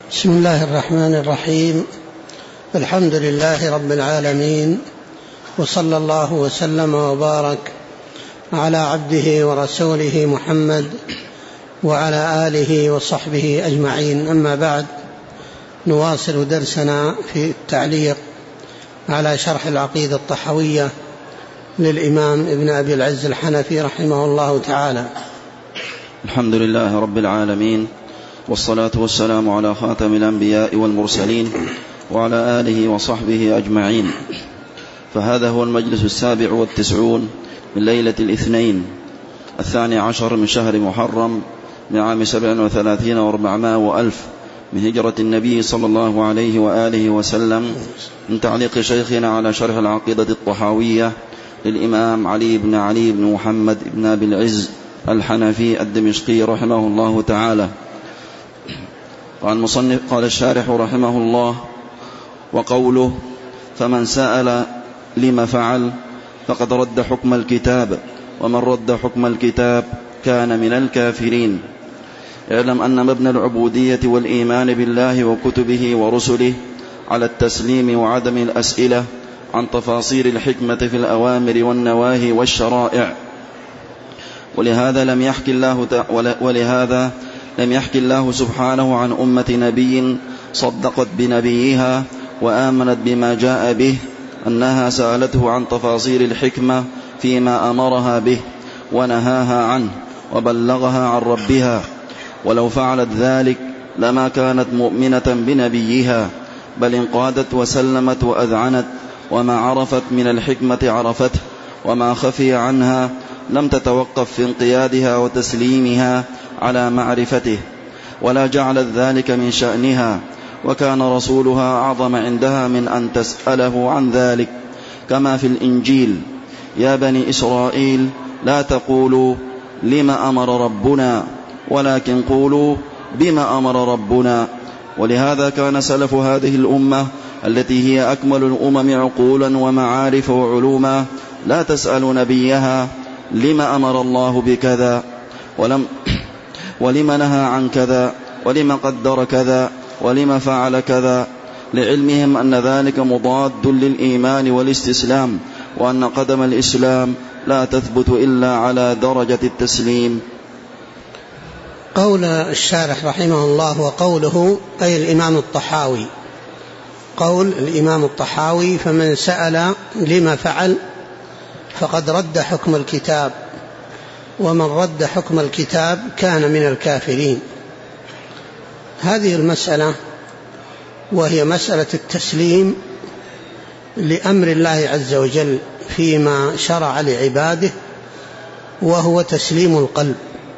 بسم الله الرحمن الرحيم. الحمد لله رب العالمين، وصلى الله وسلم وبارك على عبده ورسوله محمد وعلى آله وصحبه أجمعين. أما بعد، نواصل درسنا في التعليق على شرح العقيدة الطحاوية للإمام ابن أبي العز الحنفي رحمه الله تعالى. الحمد لله رب العالمين، والصلاة والسلام على خاتم الأنبياء والمرسلين وعلى آله وصحبه أجمعين. فهذا هو المجلس 97 من ليلة الاثنين 12 من شهر محرم من عام 37 و400 وألف من هجرة النبي صلى الله عليه وآله وسلم، من تعليق شيخنا على شرح العقيدة الطحاوية للإمام علي بن محمد بن أبي العز الحنفي الدمشقي رحمه الله تعالى. قال الشارح رحمه الله: وقوله فمن سأل لما فعل فقد رد حكم الكتاب، ومن رد حكم الكتاب كان من الكافرين. اعلم أن مبنى العبودية والإيمان بالله وكتبه ورسله على التسليم وعدم الأسئلة عن تفاصيل الحكمة في الأوامر والنواهي والشرائع. ولهذا لم يحكي الله سبحانه عن أمة نبي صدقت بنبيها وآمنت بما جاء به أنها سألته عن تفاصيل الحكمة فيما أمرها به ونهاها عنه وبلغها عن ربها، ولو فعلت ذلك لما كانت مؤمنة بنبيها، بل انقادت وسلمت وأذعنت، وما عرفت من الحكمة عرفته، وما خفي عنها لم تتوقف في انقيادها وتسليمها على معرفته، ولا جعلت ذلك من شأنها، وكان رسولها أعظم عندها من أن تسأله عن ذلك، كما في الإنجيل: يا بني إسرائيل لا تقولوا لما أمر ربنا، ولكن قولوا بما أمر ربنا. ولهذا كان سلف هذه الأمة التي هي أكمل الأمم عقولا ومعارف وعلوما لا تسأل نبيها لما أمر الله بكذا، ولما نهى عن كذا، ولما قدر كذا، ولما فعل كذا، لعلمهم أن ذلك مضاد للإيمان والاستسلام، وأن قدم الإسلام لا تثبت إلا على درجة التسليم. قول الشارح رحمه الله: وقوله أي الإمام الطحاوي. قول الإمام الطحاوي: فمن سأل لما فعل فقد رد حكم الكتاب، ومن رد حكم الكتاب كان من الكافرين. هذه المسألة وهي مسألة التسليم لأمر الله عز وجل فيما شرع لعباده، وهو تسليم القلب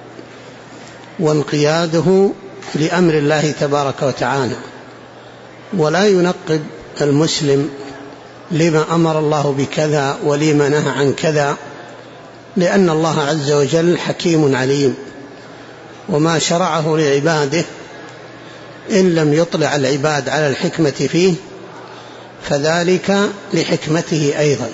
وانقياده لأمر الله تبارك وتعالى، ولا ينقب المسلم لما أمر الله بكذا ولما نهى عن كذا، لأن الله عز وجل حكيم عليم، وما شرعه لعباده إن لم يطلع العباد على الحكمة فيه فذلك لحكمته أيضا،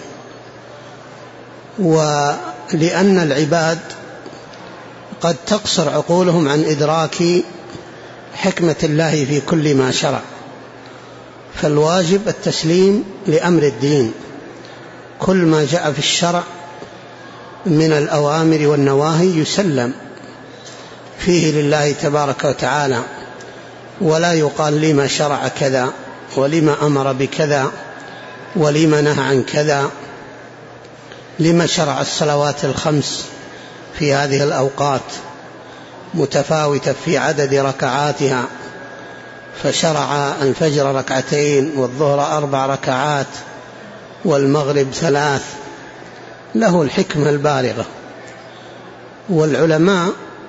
ولأن العباد قد تقصر عقولهم عن إدراك حكمة الله في كل ما شرع، فالواجب التسليم لأمر الدين. كل ما جاء في الشرع من الأوامر والنواهي يسلم فيه لله تبارك وتعالى، ولا يقال لما شرع كذا، ولما أمر بكذا، ولما نهى عن كذا، لما شرع الصلوات الخمس في هذه الأوقات متفاوتة في عدد ركعاتها، فشرع الفجر 2 والظهر 4 ركعات والمغرب 3، له الحكمة البالغة. والعلماء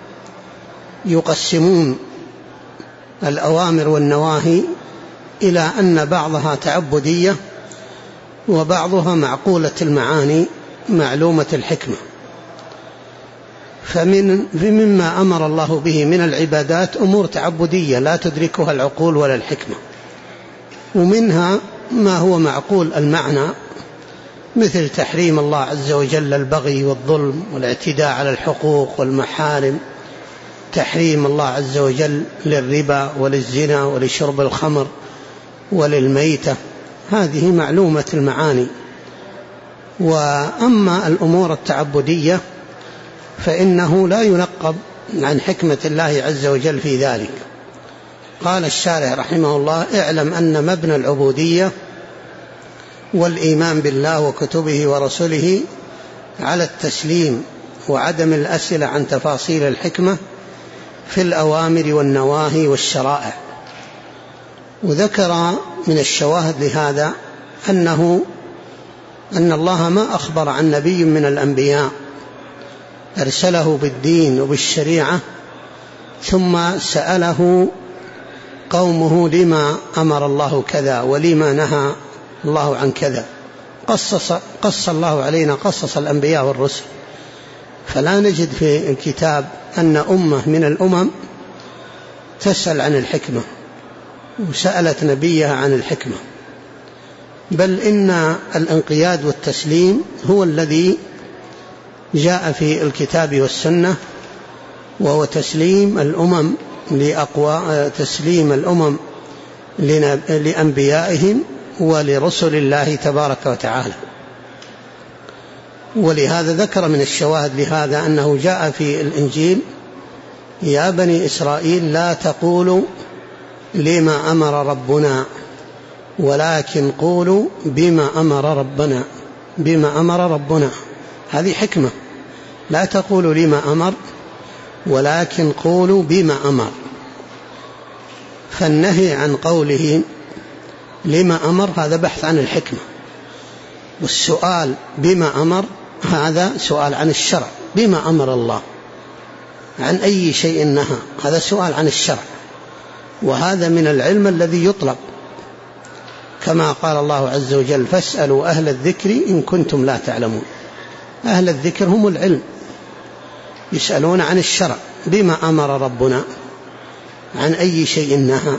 يقسمون الأوامر والنواهي إلى أن بعضها تعبدية وبعضها معقولة المعاني معلومة الحكمة. فمما أمر الله به من العبادات أمور تعبدية لا تدركها العقول ولا الحكمة، ومنها ما هو معقول المعنى، مثل تحريم الله عز وجل البغي والظلم والاعتداء على الحقوق والمحارم، تحريم الله عز وجل للربا وللزنا ولشرب الخمر وللميتة، هذه معلومة المعاني. وأما الأمور التعبدية فإنه لا ينقب عن حكمة الله عز وجل في ذلك. قال الشارح رحمه الله: اعلم أن مبنى العبودية والإيمان بالله وكتبه ورسله على التسليم وعدم الأسئلة عن تفاصيل الحكمة في الأوامر والنواهي والشرائع. وذكر من الشواهد لهذا أن الله ما أخبر عن نبي من الأنبياء أرسله بالدين وبالشريعة ثم سأله قومه لما أمر الله كذا ولما نهى الله عن كذا. قص الله علينا قصص الأنبياء والرسل، فلا نجد في الكتاب أن أمة من الأمم تسأل عن الحكمة وسألت نبيها عن الحكمة، بل إن الانقياد والتسليم هو الذي جاء في الكتاب والسنة، وهو تسليم الأمم لأنبيائهم ولرسل الله تبارك وتعالى. ولهذا ذكر من الشواهد لهذا أنه جاء في الإنجيل: يا بني إسرائيل لا تقولوا لما أمر ربنا ولكن قولوا بما أمر ربنا. هذه حكمة، لا تقولوا لما أمر ولكن قولوا بما أمر. فالنهي عن قوله لما أمر هذا بحث عن الحكمة، والسؤال بما أمر هذا سؤال عن الشرع. بما أمر الله، عن أي شيء نهى، هذا سؤال عن الشرع، وهذا من العلم الذي يطلب، كما قال الله عز وجل: فاسألوا أهل الذكر إن كنتم لا تعلمون. أهل الذكر هم العلم، يسألون عن الشرع. بما أمر ربنا، عن أي شيء نهى.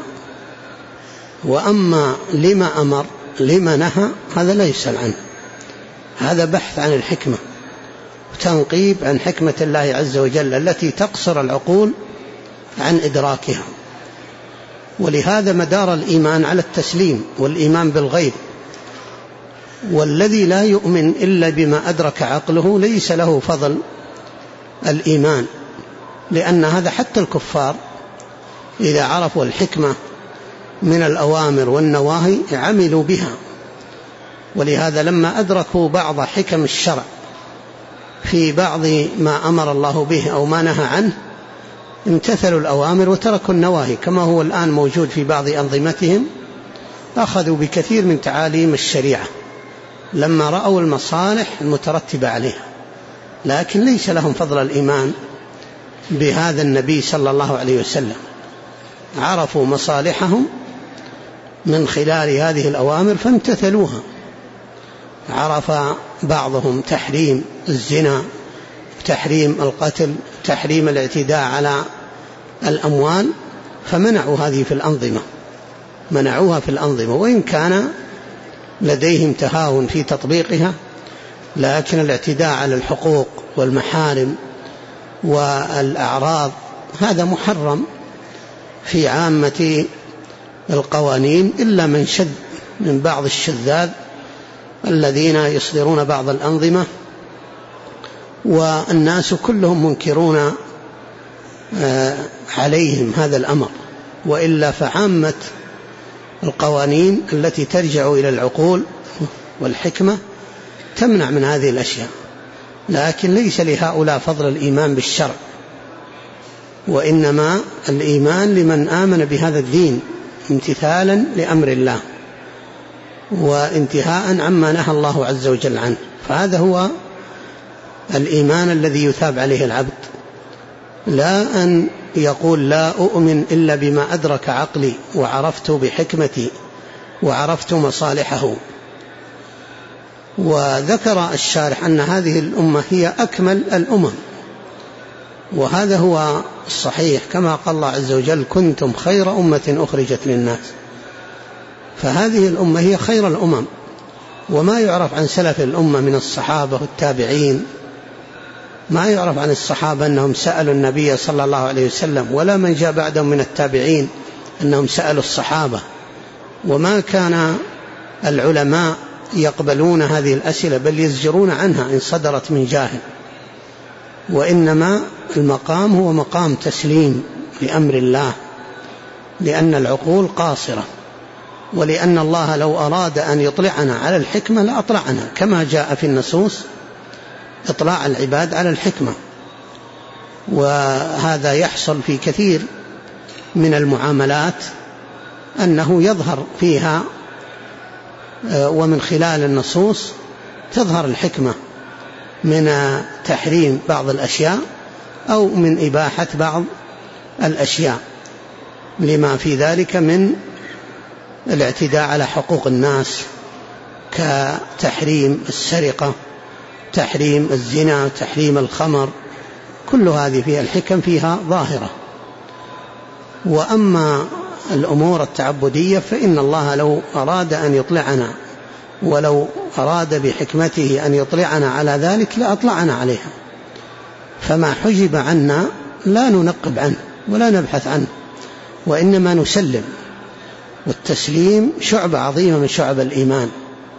وأما لما أمر لما نهى هذا لا يسأل عنه، هذا بحث عن الحكمة وتنقيب عن حكمة الله عز وجل التي تقصر العقول عن إدراكها. ولهذا مدار الإيمان على التسليم والإيمان بالغيب، والذي لا يؤمن إلا بما أدرك عقله ليس له فضل الإيمان، لأن هذا حتى الكفار إذا عرفوا الحكمة من الأوامر والنواهي عملوا بها. ولهذا لما أدركوا بعض حكم الشرع في بعض ما أمر الله به أو ما نهى عنه امتثلوا الأوامر وتركوا النواهي، كما هو الآن موجود في بعض أنظمتهم. أخذوا بكثير من تعاليم الشريعة لما رأوا المصالح المترتبة عليها، لكن ليس لهم فضل الإيمان بهذا النبي صلى الله عليه وسلم. عرفوا مصالحهم من خلال هذه الأوامر فامتثلوها. عرف بعضهم تحريم الزنا، تحريم القتل، تحريم الاعتداء على الأموال، فمنعوا هذه في الأنظمة، منعوها في الأنظمة، وإن كان لديهم تهاون في تطبيقها، لكن الاعتداء على الحقوق والمحارم والأعراض هذا محرم في عامة القوانين، إلا من شذ من بعض الشذاذ الذين يصدرون بعض الأنظمة، والناس كلهم منكرون عليهم هذا الأمر. وإلا فعامة القوانين التي ترجع إلى العقول والحكمة تمنع من هذه الأشياء، لكن ليس لهؤلاء فضل الإيمان بالشرع، وإنما الإيمان لمن آمن بهذا الدين امتثالا لأمر الله وانتهاء عما نهى الله عز وجل عنه. فهذا هو الإيمان الذي يثاب عليه العبد، لا أن يقول لا أؤمن إلا بما أدرك عقلي وعرفت بحكمتي وعرفت مصالحه. وذكر الشارح أن هذه الأمة هي أكمل الأمم، وهذا هو الصحيح، كما قال الله عز وجل: كنتم خير أمة أخرجت للناس. فهذه الأمة هي خير الأمم. وما يعرف عن سلف الأمة من الصحابة والتابعين ما يعرف عن الصحابة أنهم سألوا النبي صلى الله عليه وسلم، ولا من جاء بعدهم من التابعين أنهم سألوا الصحابة، وما كان العلماء يقبلون هذه الأسئلة بل يزجرون عنها إن صدرت من جاهل. وإنما المقام هو مقام تسليم لأمر الله، لأن العقول قاصرة، ولأن الله لو أراد أن يطلعنا على الحكمة لأطلعنا، كما جاء في النصوص إطلاع العباد على الحكمة. وهذا يحصل في كثير من المعاملات أنه يظهر فيها ومن خلال النصوص تظهر الحكمة من تحريم بعض الأشياء أو من إباحة بعض الأشياء، لما في ذلك من الاعتداء على حقوق الناس، كتحريم السرقة، تحريم الزنا، تحريم الخمر، كل هذه فيها الحكم فيها ظاهرة. وأما الأمور التعبدية فإن الله لو أراد أن يطلعنا، ولو أراد بحكمته أن يطلعنا على ذلك لأطلعنا عليها، فما حجب عنا لا ننقب عنه ولا نبحث عنه، وإنما نسلم. والتسليم شعبة عظيمة من شعب الإيمان،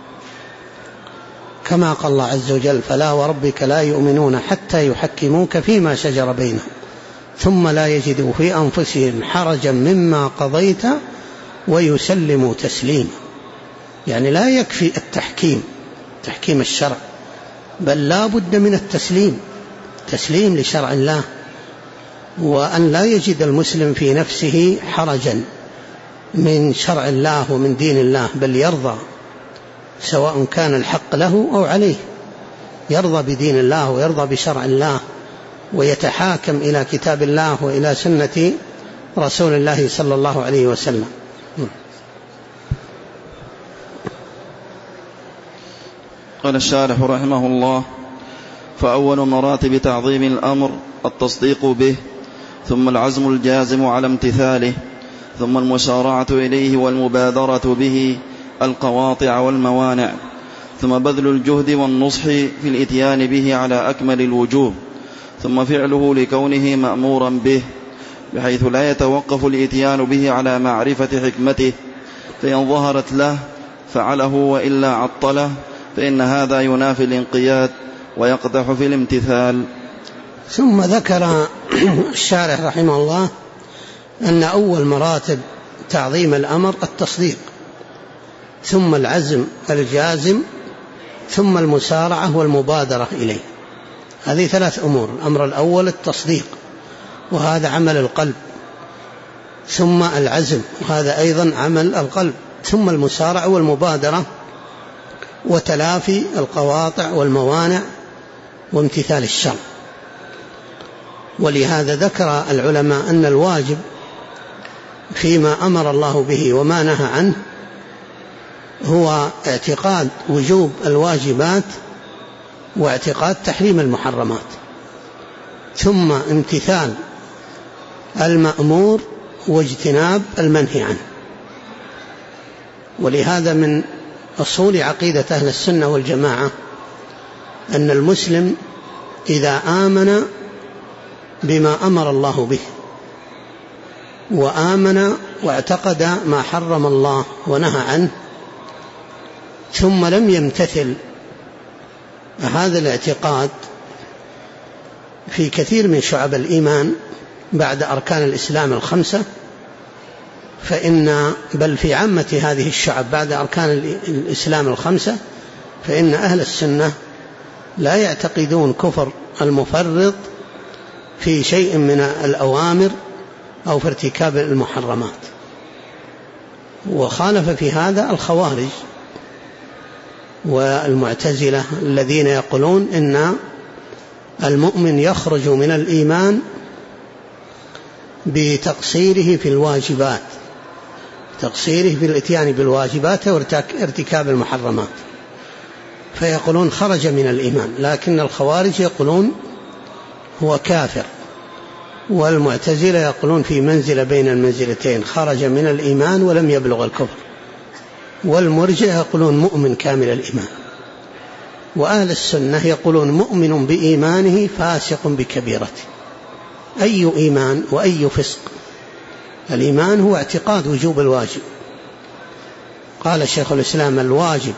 كما قال الله عز وجل: فلا وربك لا يؤمنون حتى يحكموك فيما شجر بينهم ثم لا يجدوا في أنفسهم حرجا مما قضيت ويسلموا تسليما. يعني لا يكفي تحكيم الشرع، بل لا بد من تسليم لشرع الله، وأن لا يجد المسلم في نفسه حرجا من شرع الله ومن دين الله، بل يرضى سواء كان الحق له أو عليه، يرضى بدين الله ويرضى بشرع الله، ويتحاكم إلى كتاب الله وإلى سنة رسول الله صلى الله عليه وسلم. قال الشارح رحمه الله: فأول مراتب تعظيم الأمر التصديق به، ثم العزم الجازم على امتثاله، ثم المسارعة إليه والمبادرة به، القواطع والموانع، ثم بذل الجهد والنصح في الإتيان به على أكمل الوجوه، ثم فعله لكونه مأمورا به، بحيث لا يتوقف الإتيان به على معرفة حكمته، فإن ظهرت له فعله وإلا عطله، فإن هذا ينافي الانقياد ويقدح في الامتثال. ثم ذكر الشارح رحمه الله أن أول مراتب تعظيم الأمر التصديق، ثم العزم الجازم، ثم المسارعة والمبادرة إليه. هذه 3 أمور. الأمر الأول التصديق، وهذا عمل القلب، ثم العزم، وهذا أيضا عمل القلب، ثم المسارعة والمبادرة، وتلافي القواطع والموانع، وامتثال الشرع. ولهذا ذكر العلماء أن الواجب فيما أمر الله به وما نهى عنه هو اعتقاد وجوب الواجبات واعتقاد تحريم المحرمات، ثم امتثال المأمور واجتناب المنهي عنه. ولهذا من أصول عقيدة أهل السنة والجماعة أن المسلم إذا آمن بما أمر الله به، وآمن واعتقد ما حرم الله ونهى عنه، ثم لم يمتثل هذا الاعتقاد في كثير من شعب الإيمان بعد أركان الإسلام 5، بل في عامة هذه الشعب بعد أركان الإسلام 5، فإن أهل السنة لا يعتقدون كفر المفرط في شيء من الأوامر أو في ارتكاب المحرمات. وخالف في هذا الخوارج والمعتزلة الذين يقولون إن المؤمن يخرج من الإيمان بتقصيره في الواجبات، تقصيره في الاتيان بالواجبات وارتكاب المحرمات، فيقولون خرج من الإيمان. لكن الخوارج يقولون هو كافر، والمعتزلة يقولون في منزلة بين المنزلتين، خرج من الإيمان ولم يبلغ الكفر، والمرجئة يقولون مؤمن كامل الإيمان. وأهل السنة يقولون مؤمن بإيمانه فاسق بكبيرته. أي إيمان وأي فسق؟ الإيمان هو اعتقاد وجوب الواجب. قال شيخ الإسلام الواجب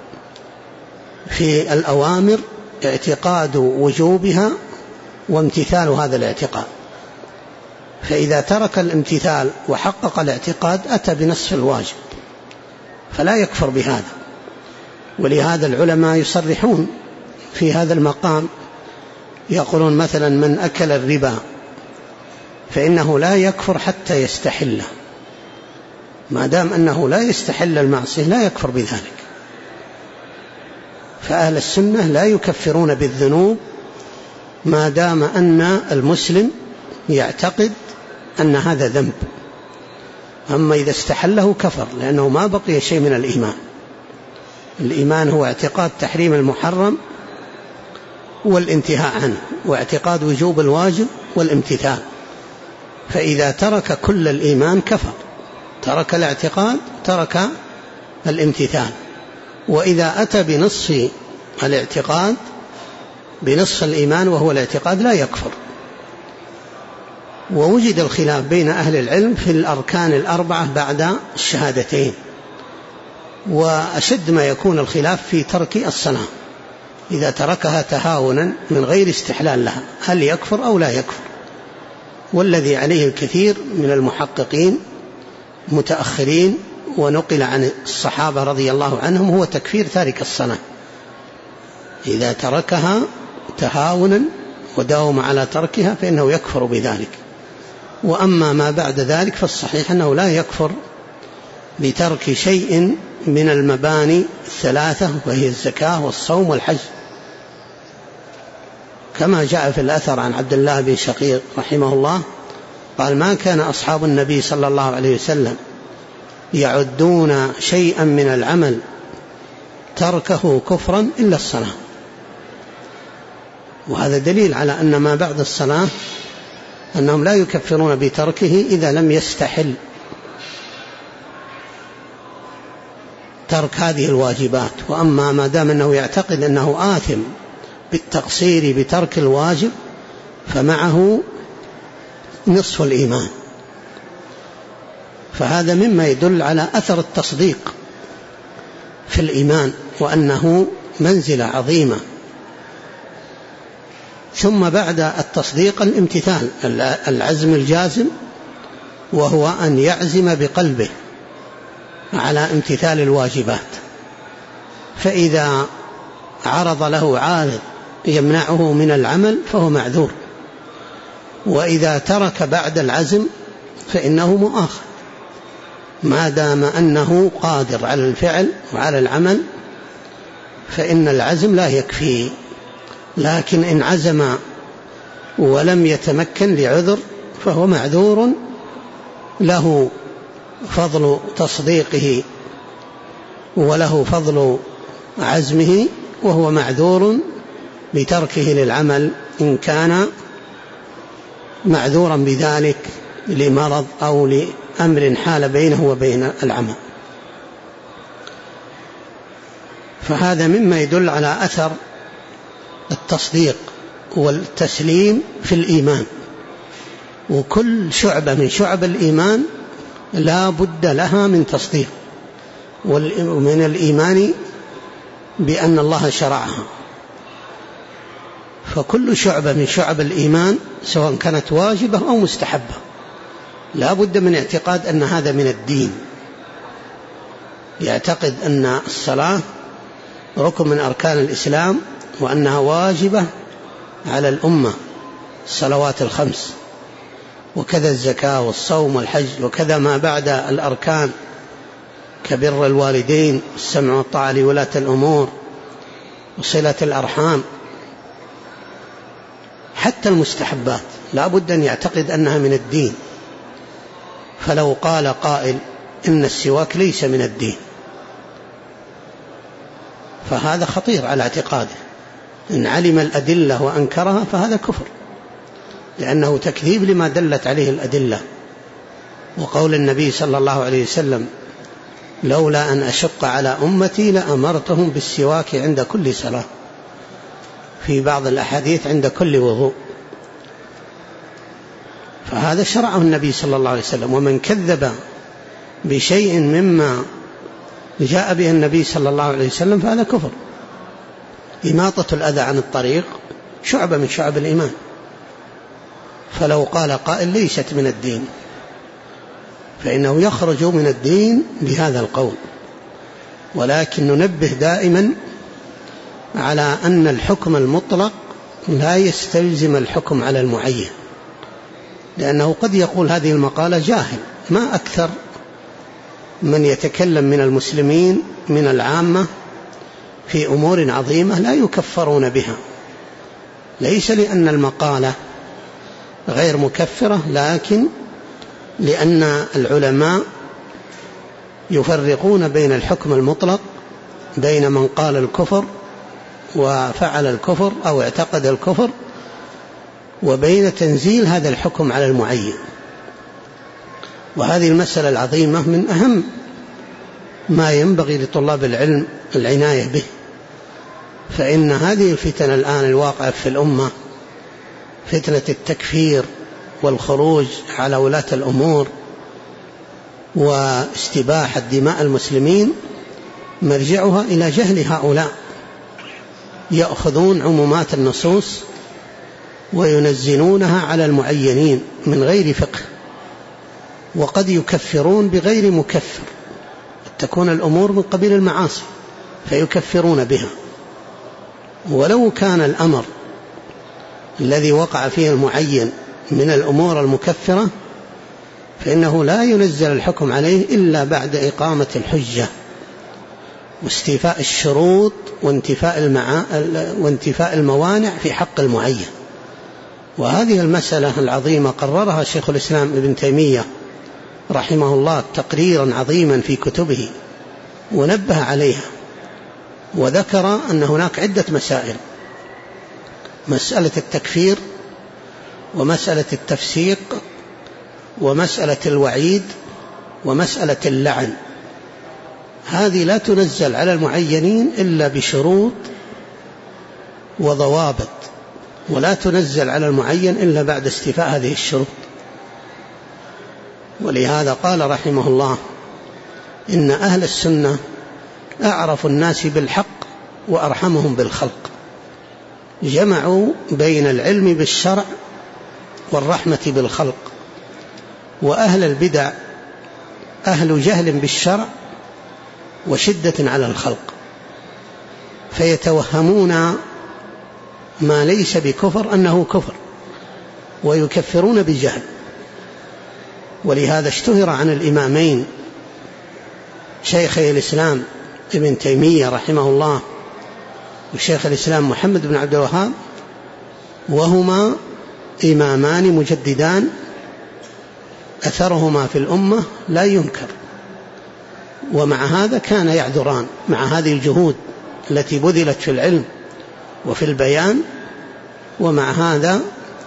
في الأوامر اعتقاد وجوبها وامتثال هذا الاعتقاد، فإذا ترك الامتثال وحقق الاعتقاد أتى بنصف الواجب، فلا يكفر بهذا. ولهذا العلماء يصرحون في هذا المقام، يقولون مثلا من أكل الربا فإنه لا يكفر حتى يستحله، ما دام أنه لا يستحل المعصية لا يكفر بذلك. فأهل السنة لا يكفرون بالذنوب ما دام أن المسلم يعتقد أن هذا ذنب. أما إذا استحله كفر، لأنه ما بقي شيء من الإيمان. الإيمان هو اعتقاد تحريم المحرم والانتهاء عنه، واعتقاد وجوب الواجب والامتثال. فإذا ترك كل الإيمان كفر، ترك الاعتقاد ترك الامتثال. وإذا أتى بنصف الاعتقاد بنصف الإيمان وهو الاعتقاد لا يكفر. ووجد الخلاف بين أهل العلم في الأركان الأربعة بعد الشهادتين، وأشد ما يكون الخلاف في ترك الصلاة إذا تركها تهاونا من غير استحلال لها، هل يكفر أو لا يكفر؟ والذي عليه الكثير من المحققين متأخرين ونقل عن الصحابة رضي الله عنهم هو تكفير تارك الصلاة إذا تركها تهاونا وداوم على تركها فإنه يكفر بذلك. وأما ما بعد ذلك فالصحيح أنه لا يكفر بترك شيء من المباني الثلاثة، وهي الزكاة والصوم والحج، كما جاء في الأثر عن عبد الله بن شقيق رحمه الله قال: ما كان أصحاب النبي صلى الله عليه وسلم يعدون شيئا من العمل تركه كفرا إلا الصلاة. وهذا دليل على أن ما بعد الصلاة أنهم لا يكفرون بتركه إذا لم يستحل ترك هذه الواجبات. وأما ما دام أنه يعتقد أنه آثم بالتقصير بترك الواجب فمعه نصف الإيمان. فهذا مما يدل على أثر التصديق في الإيمان وأنه منزلة عظيمة. ثم بعد التصديق الامتثال، العزم الجازم، وهو أن يعزم بقلبه على امتثال الواجبات. فإذا عرض له عارض يمنعه من العمل فهو معذور، وإذا ترك بعد العزم فإنه مؤاخذ ما دام أنه قادر على الفعل وعلى العمل، فإن العزم لا يكفي. لكن إن عزم ولم يتمكن لعذر فهو معذور، له فضل تصديقه وله فضل عزمه، وهو معذور بتركه للعمل إن كان معذورا بذلك لمرض أو لأمر حال بينه وبين العمل. فهذا مما يدل على أثر التصديق والتسليم في الإيمان. وكل شعبة من شعب الإيمان لا بد لها من تصديق ومن الإيمان بأن الله شرعها. فكل شعبة من شعب الإيمان سواء كانت واجبة أو مستحبة لا بد من اعتقاد أن هذا من الدين. يعتقد أن الصلاة ركن من أركان الإسلام وأنها واجبة على الأمة، الصلوات الخمس، وكذا الزكاة والصوم والحج، وكذا ما بعد الأركان كبر الوالدين والسمع والطاعة لولاة الأمور وصلة الأرحام. حتى المستحبات لا بد أن يعتقد أنها من الدين. فلو قال قائل إن السواك ليس من الدين فهذا خطير على اعتقاده. إن علم الأدلة وأنكرها فهذا كفر، لأنه تكذيب لما دلت عليه الأدلة. وقول النبي صلى الله عليه وسلم: لولا أن أشق على أمتي لأمرتهم بالسواك عند كل صلاة. في بعض الأحاديث عند كل وضوء، فهذا شرعه النبي صلى الله عليه وسلم. ومن كذب بشيء مما جاء به النبي صلى الله عليه وسلم فهذا كفر. إماطة الأذى عن الطريق شعبة من شعب الإيمان، فلو قال قائل ليست من الدين فإنه يخرج من الدين بهذا القول. ولكن ننبه دائما على أن الحكم المطلق لا يستلزم الحكم على المعين، لأنه قد يقول هذه المقالة جاهل. ما أكثر من يتكلم من المسلمين من العامة في أمور عظيمة لا يكفرون بها، ليس لأن المقالة غير مكفرة، لكن لأن العلماء يفرقون بين الحكم المطلق، بين من قال الكفر وفعل الكفر أو اعتقد الكفر، وبين تنزيل هذا الحكم على المعين. وهذه المسألة العظيمة من أهم ما ينبغي لطلاب العلم العناية به، فإن هذه الفتن الآن الواقعة في الأمة، فتنة التكفير والخروج على ولاة الأمور واستباحة دماء المسلمين، مرجعها إلى جهل هؤلاء، يأخذون عمومات النصوص وينزلونها على المعينين من غير فقه، وقد يكفرون بغير مكفر، تكون الأمور من قبيل المعاصي فيكفرون بها. ولو كان الأمر الذي وقع فيه المعين من الأمور المكفرة فإنه لا ينزل الحكم عليه إلا بعد إقامة الحجة واستيفاء الشروط وانتفاء الموانع في حق المعين. وهذه المسألة العظيمة قررها شيخ الإسلام ابن تيمية رحمه الله تقريرا عظيما في كتبه، ونبه عليها وذكر أن هناك عدة مسائل: مسألة التكفير، ومسألة التفسيق، ومسألة الوعيد، ومسألة اللعن. هذه لا تنزل على المعينين إلا بشروط وضوابط، ولا تنزل على المعين إلا بعد استيفاء هذه الشروط. ولهذا قال رحمه الله: إن أهل السنة أعرف الناس بالحق وأرحمهم بالخلق، جمعوا بين العلم بالشرع والرحمة بالخلق. وأهل البدع أهل جهل بالشرع وشدة على الخلق، فيتوهمون ما ليس بكفر أنه كفر ويكفرون بجهل. ولهذا اشتهر عن الإمامين شيخي الإسلام ابن تيمية رحمه الله وشيخ الإسلام محمد بن عبد الوهاب، وهما إمامان مجددان أثرهما في الأمة لا ينكر، ومع هذا كان يعذران مع هذه الجهود التي بذلت في العلم وفي البيان. ومع هذا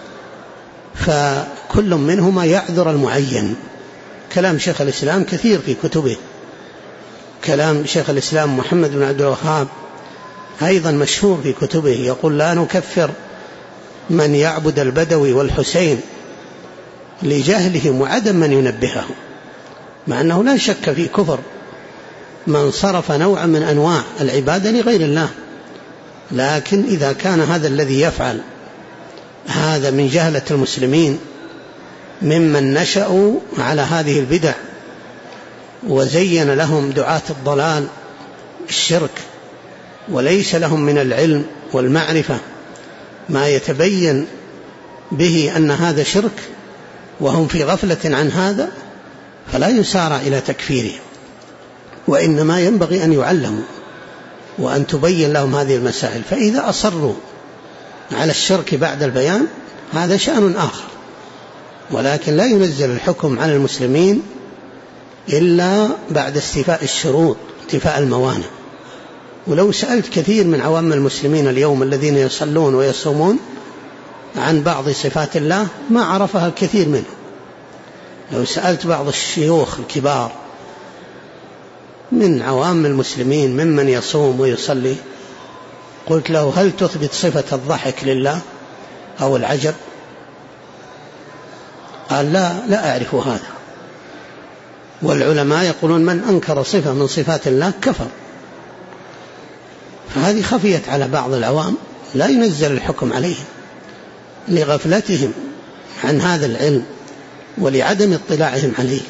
فكل منهما يعذر المعين. كلام شيخ الإسلام كثير في كتبه، كلام شيخ الإسلام محمد بن عبد الوهاب أيضا مشهور في كتبه، يقول: لا نكفر من يعبد البدوي والحسين لجهلهم وعدم من ينبهه، مع أنه لا شك في كفر من صرف نوعا من أنواع العبادة لغير الله. لكن إذا كان هذا الذي يفعل هذا من جهلة المسلمين ممن نشأوا على هذه البدع وزين لهم دعاة الضلال الشرك، وليس لهم من العلم والمعرفة ما يتبين به أن هذا شرك وهم في غفلة عن هذا، فلا يسارع إلى تكفيره، وإنما ينبغي أن يعلموا وأن تبين لهم هذه المسائل. فإذا أصروا على الشرك بعد البيان هذا شأن آخر، ولكن لا ينزل الحكم على المسلمين إلا بعد استيفاء الشروط، انتفاء الموانع. ولو سألت كثير من عوام المسلمين اليوم الذين يصلون ويصومون عن بعض صفات الله ما عرفها الكثير منهم. لو سألت بعض الشيوخ الكبار من عوام المسلمين ممن يصوم ويصلي قلت له هل تثبت صفة الضحك لله أو العجب؟ قال لا أعرف هذا. والعلماء يقولون من أنكر صفة من صفات الله كفر. فهذه خفيت على بعض العوام، لا ينزل الحكم عليهم لغفلتهم عن هذا العلم ولعدم اطلاعهم عليه.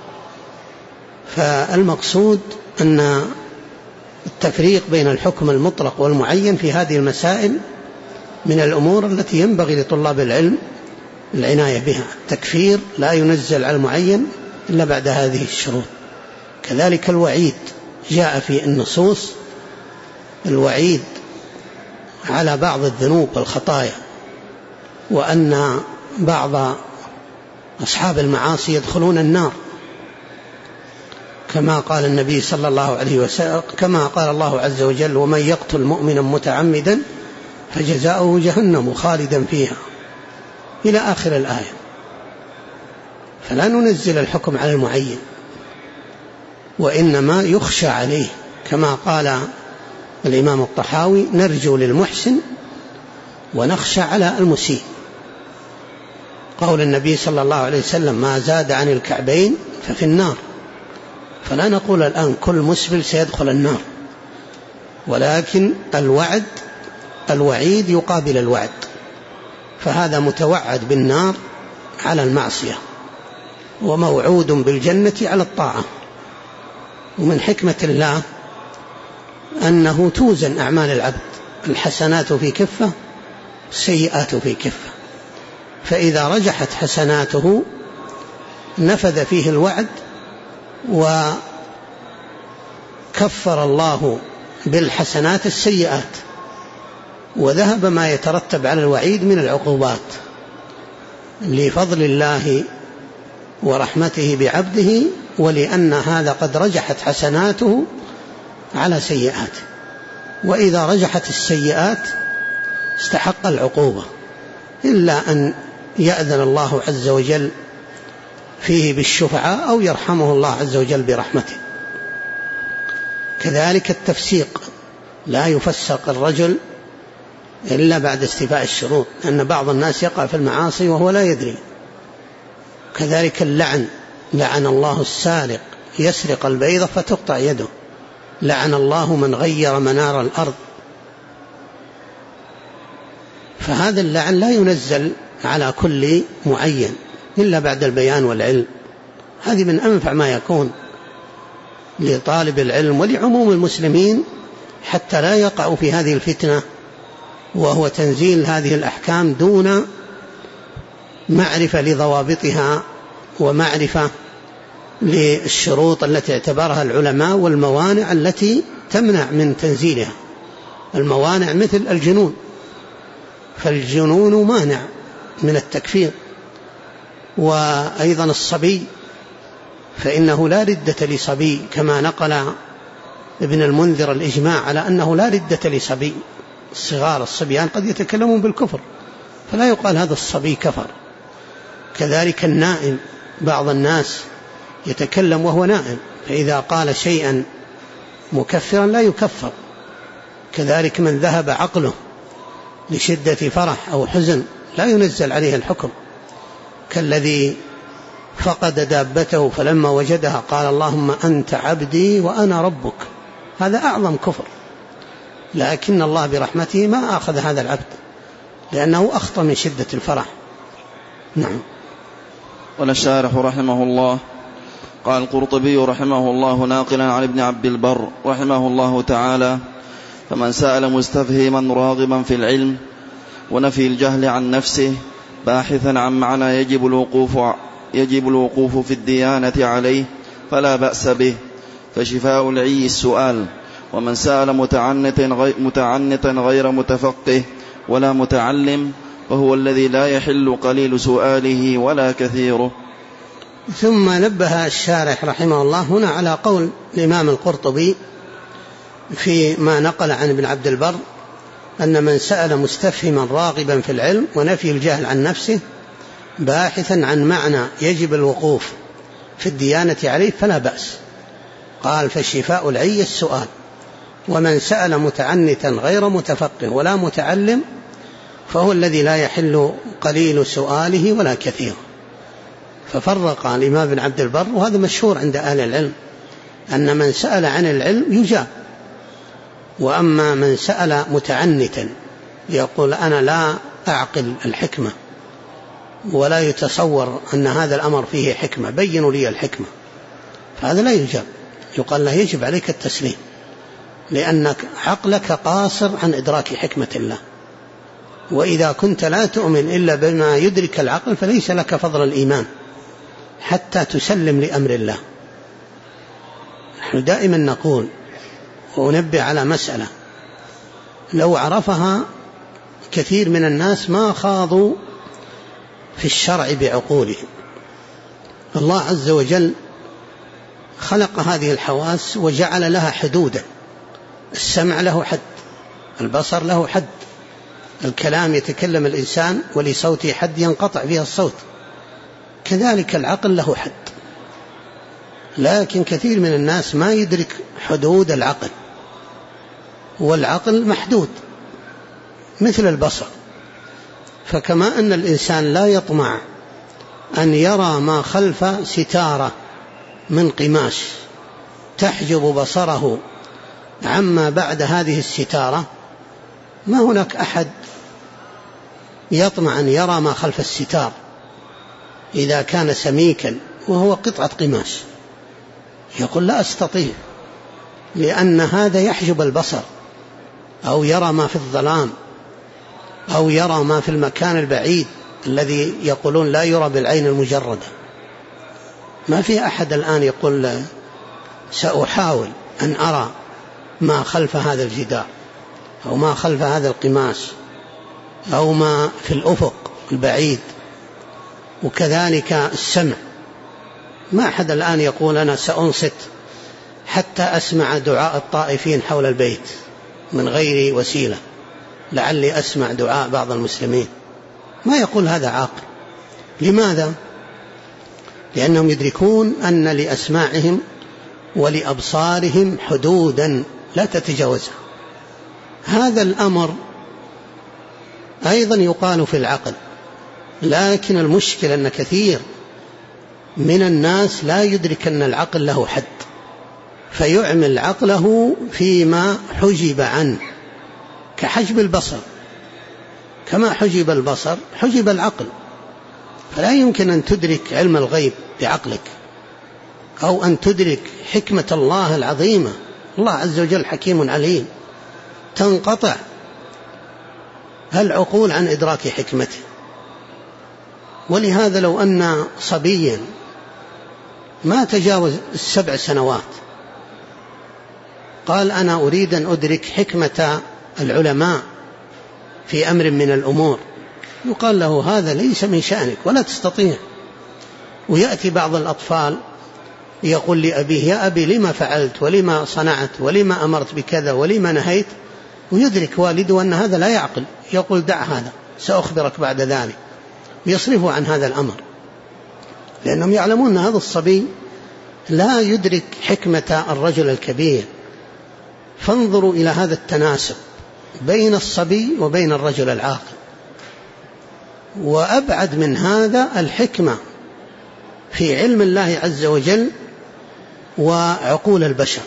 فالمقصود أن التفريق بين الحكم المطلق والمعين في هذه المسائل من الأمور التي ينبغي لطلاب العلم العناية بها. التكفير لا ينزل على المعين إلا بعد هذه الشروط. كذلك الوعيد جاء في النصوص، الوعيد على بعض الذنوب والخطايا، وأن بعض أصحاب المعاصي يدخلون النار، كما قال النبي صلى الله عليه وسلم، كما قال الله عز وجل: ومن يقتل مؤمنا متعمدا فجزاؤه جهنم خالدا فيها، إلى آخر الآية. فلا ننزل الحكم على المعين، وإنما يخشى عليه، كما قال الإمام الطحاوي: نرجو للمحسن ونخشى على المسيء. قول النبي صلى الله عليه وسلم: ما زاد عن الكعبين ففي النار. فلا نقول الآن كل مسبل سيدخل النار، ولكن الوعيد يقابل الوعد، فهذا متوعد بالنار على المعصية وموعود بالجنة على الطاعة. ومن حكمة الله أنه توزن أعمال العبد، الحسنات في كفة السيئات في كفة، فإذا رجحت حسناته نفذ فيه الوعد وكفر الله بالحسنات السيئات، وذهب ما يترتب على الوعيد من العقوبات لفضل الله ورحمته بعبده، ولأن هذا قد رجحت حسناته على سيئاته. وإذا رجحت السيئات استحق العقوبة، إلا أن يأذن الله عز وجل فيه بالشفعاء أو يرحمه الله عز وجل برحمته. كذلك التفسيق، لا يفسق الرجل إلا بعد استيفاء الشروط، لأن بعض الناس يقع في المعاصي وهو لا يدري. كذلك اللعن، لعن الله السارق يسرق البيضة فتقطع يده، لعن الله من غير منار الأرض. فهذا اللعن لا ينزل على كل معين إلا بعد البيان والعلم. هذه من أنفع ما يكون لطالب العلم ولعموم المسلمين، حتى لا يقعوا في هذه الفتنة، وهو تنزيل هذه الأحكام دون معرفة لضوابطها ومعرفة للشروط التي اعتبرها العلماء والموانع التي تمنع من تنزيلها. الموانع مثل الجنون، فالجنون مانع من التكفير. وأيضا الصبي، فإنه لا ردة لصبي، كما نقل ابن المنذر الإجماع على أنه لا ردة لصبي. الصغار الصبيان قد يتكلمون بالكفر، فلا يقال هذا الصبي كفر. كذلك النائم، بعض الناس يتكلم وهو نائم، فإذا قال شيئا مكفرا لا يكفر. كذلك من ذهب عقله لشدة فرح أو حزن لا ينزل عليه الحكم، كالذي فقد دابته فلما وجدها قال: اللهم أنت عبدي وأنا ربك. هذا أعظم كفر، لكن الله برحمته ما أخذ هذا العبد لأنه أخطأ من شدة الفرح. نعم. والشارح رحمه الله قال القرطبي رحمه الله ناقلا عن ابن عبد البر رحمه الله تعالى: فمن سأل مستفهما راغبا في العلم ونفي الجهل عن نفسه باحثا عن معنى يجب الوقوف في الديانة عليه فلا بأس به، فشفاء العي السؤال. ومن سأل متعنتا غير متفقه ولا متعلم وهو الذي لا يحل قليل سؤاله ولا كثيره. ثم نبه الشارح رحمه الله هنا على قول الإمام القرطبي فيما نقل عن ابن عبد البر، أن من سأل مستفهما راغبا في العلم ونفي الجهل عن نفسه باحثا عن معنى يجب الوقوف في الديانة عليه فلا بأس. قال: فالشفاء العي السؤال. ومن سأل متعنتا غير متفقه ولا متعلم فهو الذي لا يحل قليل سؤاله ولا كثير. ففرق الإمام بن عبد البر، وهذا مشهور عند أهل العلم، أن من سأل عن العلم يجاب، وأما من سأل متعنتا يقول أنا لا أعقل الحكمة ولا يتصور أن هذا الأمر فيه حكمة، بينوا لي الحكمة، فهذا لا يجاب، يقال له يجب عليك التسليم، لأنك عقلك قاصر عن إدراك حكمة الله، وإذا كنت لا تؤمن إلا بما يدرك العقل فليس لك فضل الإيمان حتى تسلم لأمر الله. نحن دائما نقول وننبه على مسألة لو عرفها كثير من الناس ما خاضوا في الشرع بعقولهم. الله عز وجل خلق هذه الحواس وجعل لها حدودا، السمع له حد، البصر له حد، الكلام يتكلم الإنسان ولصوته حد ينقطع فيها الصوت، كذلك العقل له حد، لكن كثير من الناس ما يدرك حدود العقل، والعقل محدود مثل البصر. فكما أن الإنسان لا يطمع أن يرى ما خلف ستارة من قماش تحجب بصره عما بعد هذه الستارة، ما هناك أحد يطمع أن يرى ما خلف الستار إذا كان سميكا وهو قطعة قماش، يقول لا أستطيع، لأن هذا يحجب البصر، أو يرى ما في الظلام، أو يرى ما في المكان البعيد الذي يقولون لا يرى بالعين المجردة. ما في أحد الآن يقول سأحاول أن أرى ما خلف هذا الجدار، أو ما خلف هذا القماش، أو ما في الأفق البعيد. وكذلك السمع، ما أحد الآن يقول أنا سأنصت حتى أسمع دعاء الطائفين حول البيت من غير وسيلة، لعلي أسمع دعاء بعض المسلمين، ما يقول هذا عاقل. لماذا؟ لأنهم يدركون أن لأسماعهم ولأبصارهم حدودا لا تتجاوزها. هذا الأمر أيضا يقال في العقل، لكن المشكلة أن كثير من الناس لا يدرك أن العقل له حد، فيعمل عقله فيما حجب عنه، كحجب البصر، كما حجب البصر حجب العقل، فلا يمكن أن تدرك علم الغيب بعقلك، أو أن تدرك حكمة الله العظيمة. الله عز وجل حكيم عليم، تنقطع العقول عن إدراك حكمته. ولهذا لو أن صبيا ما تجاوز 7 سنوات قال أنا أريد أن أدرك حكمة العلماء في أمر من الأمور، يقال له هذا ليس من شأنك ولا تستطيع. ويأتي بعض الأطفال يقول لأبيه يا أبي لما فعلت ولما صنعت ولما أمرت بكذا ولما نهيت، ويدرك والده أن هذا لا يعقل، يقول دع هذا سأخبرك بعد ذلك، ويصرفه عن هذا الأمر، لأنهم يعلمون أن هذا الصبي لا يدرك حكمة الرجل الكبير. فانظروا إلى هذا التناسب بين الصبي وبين الرجل العاقل. وأبعد من هذا الحكمة في علم الله عز وجل وعقول البشر.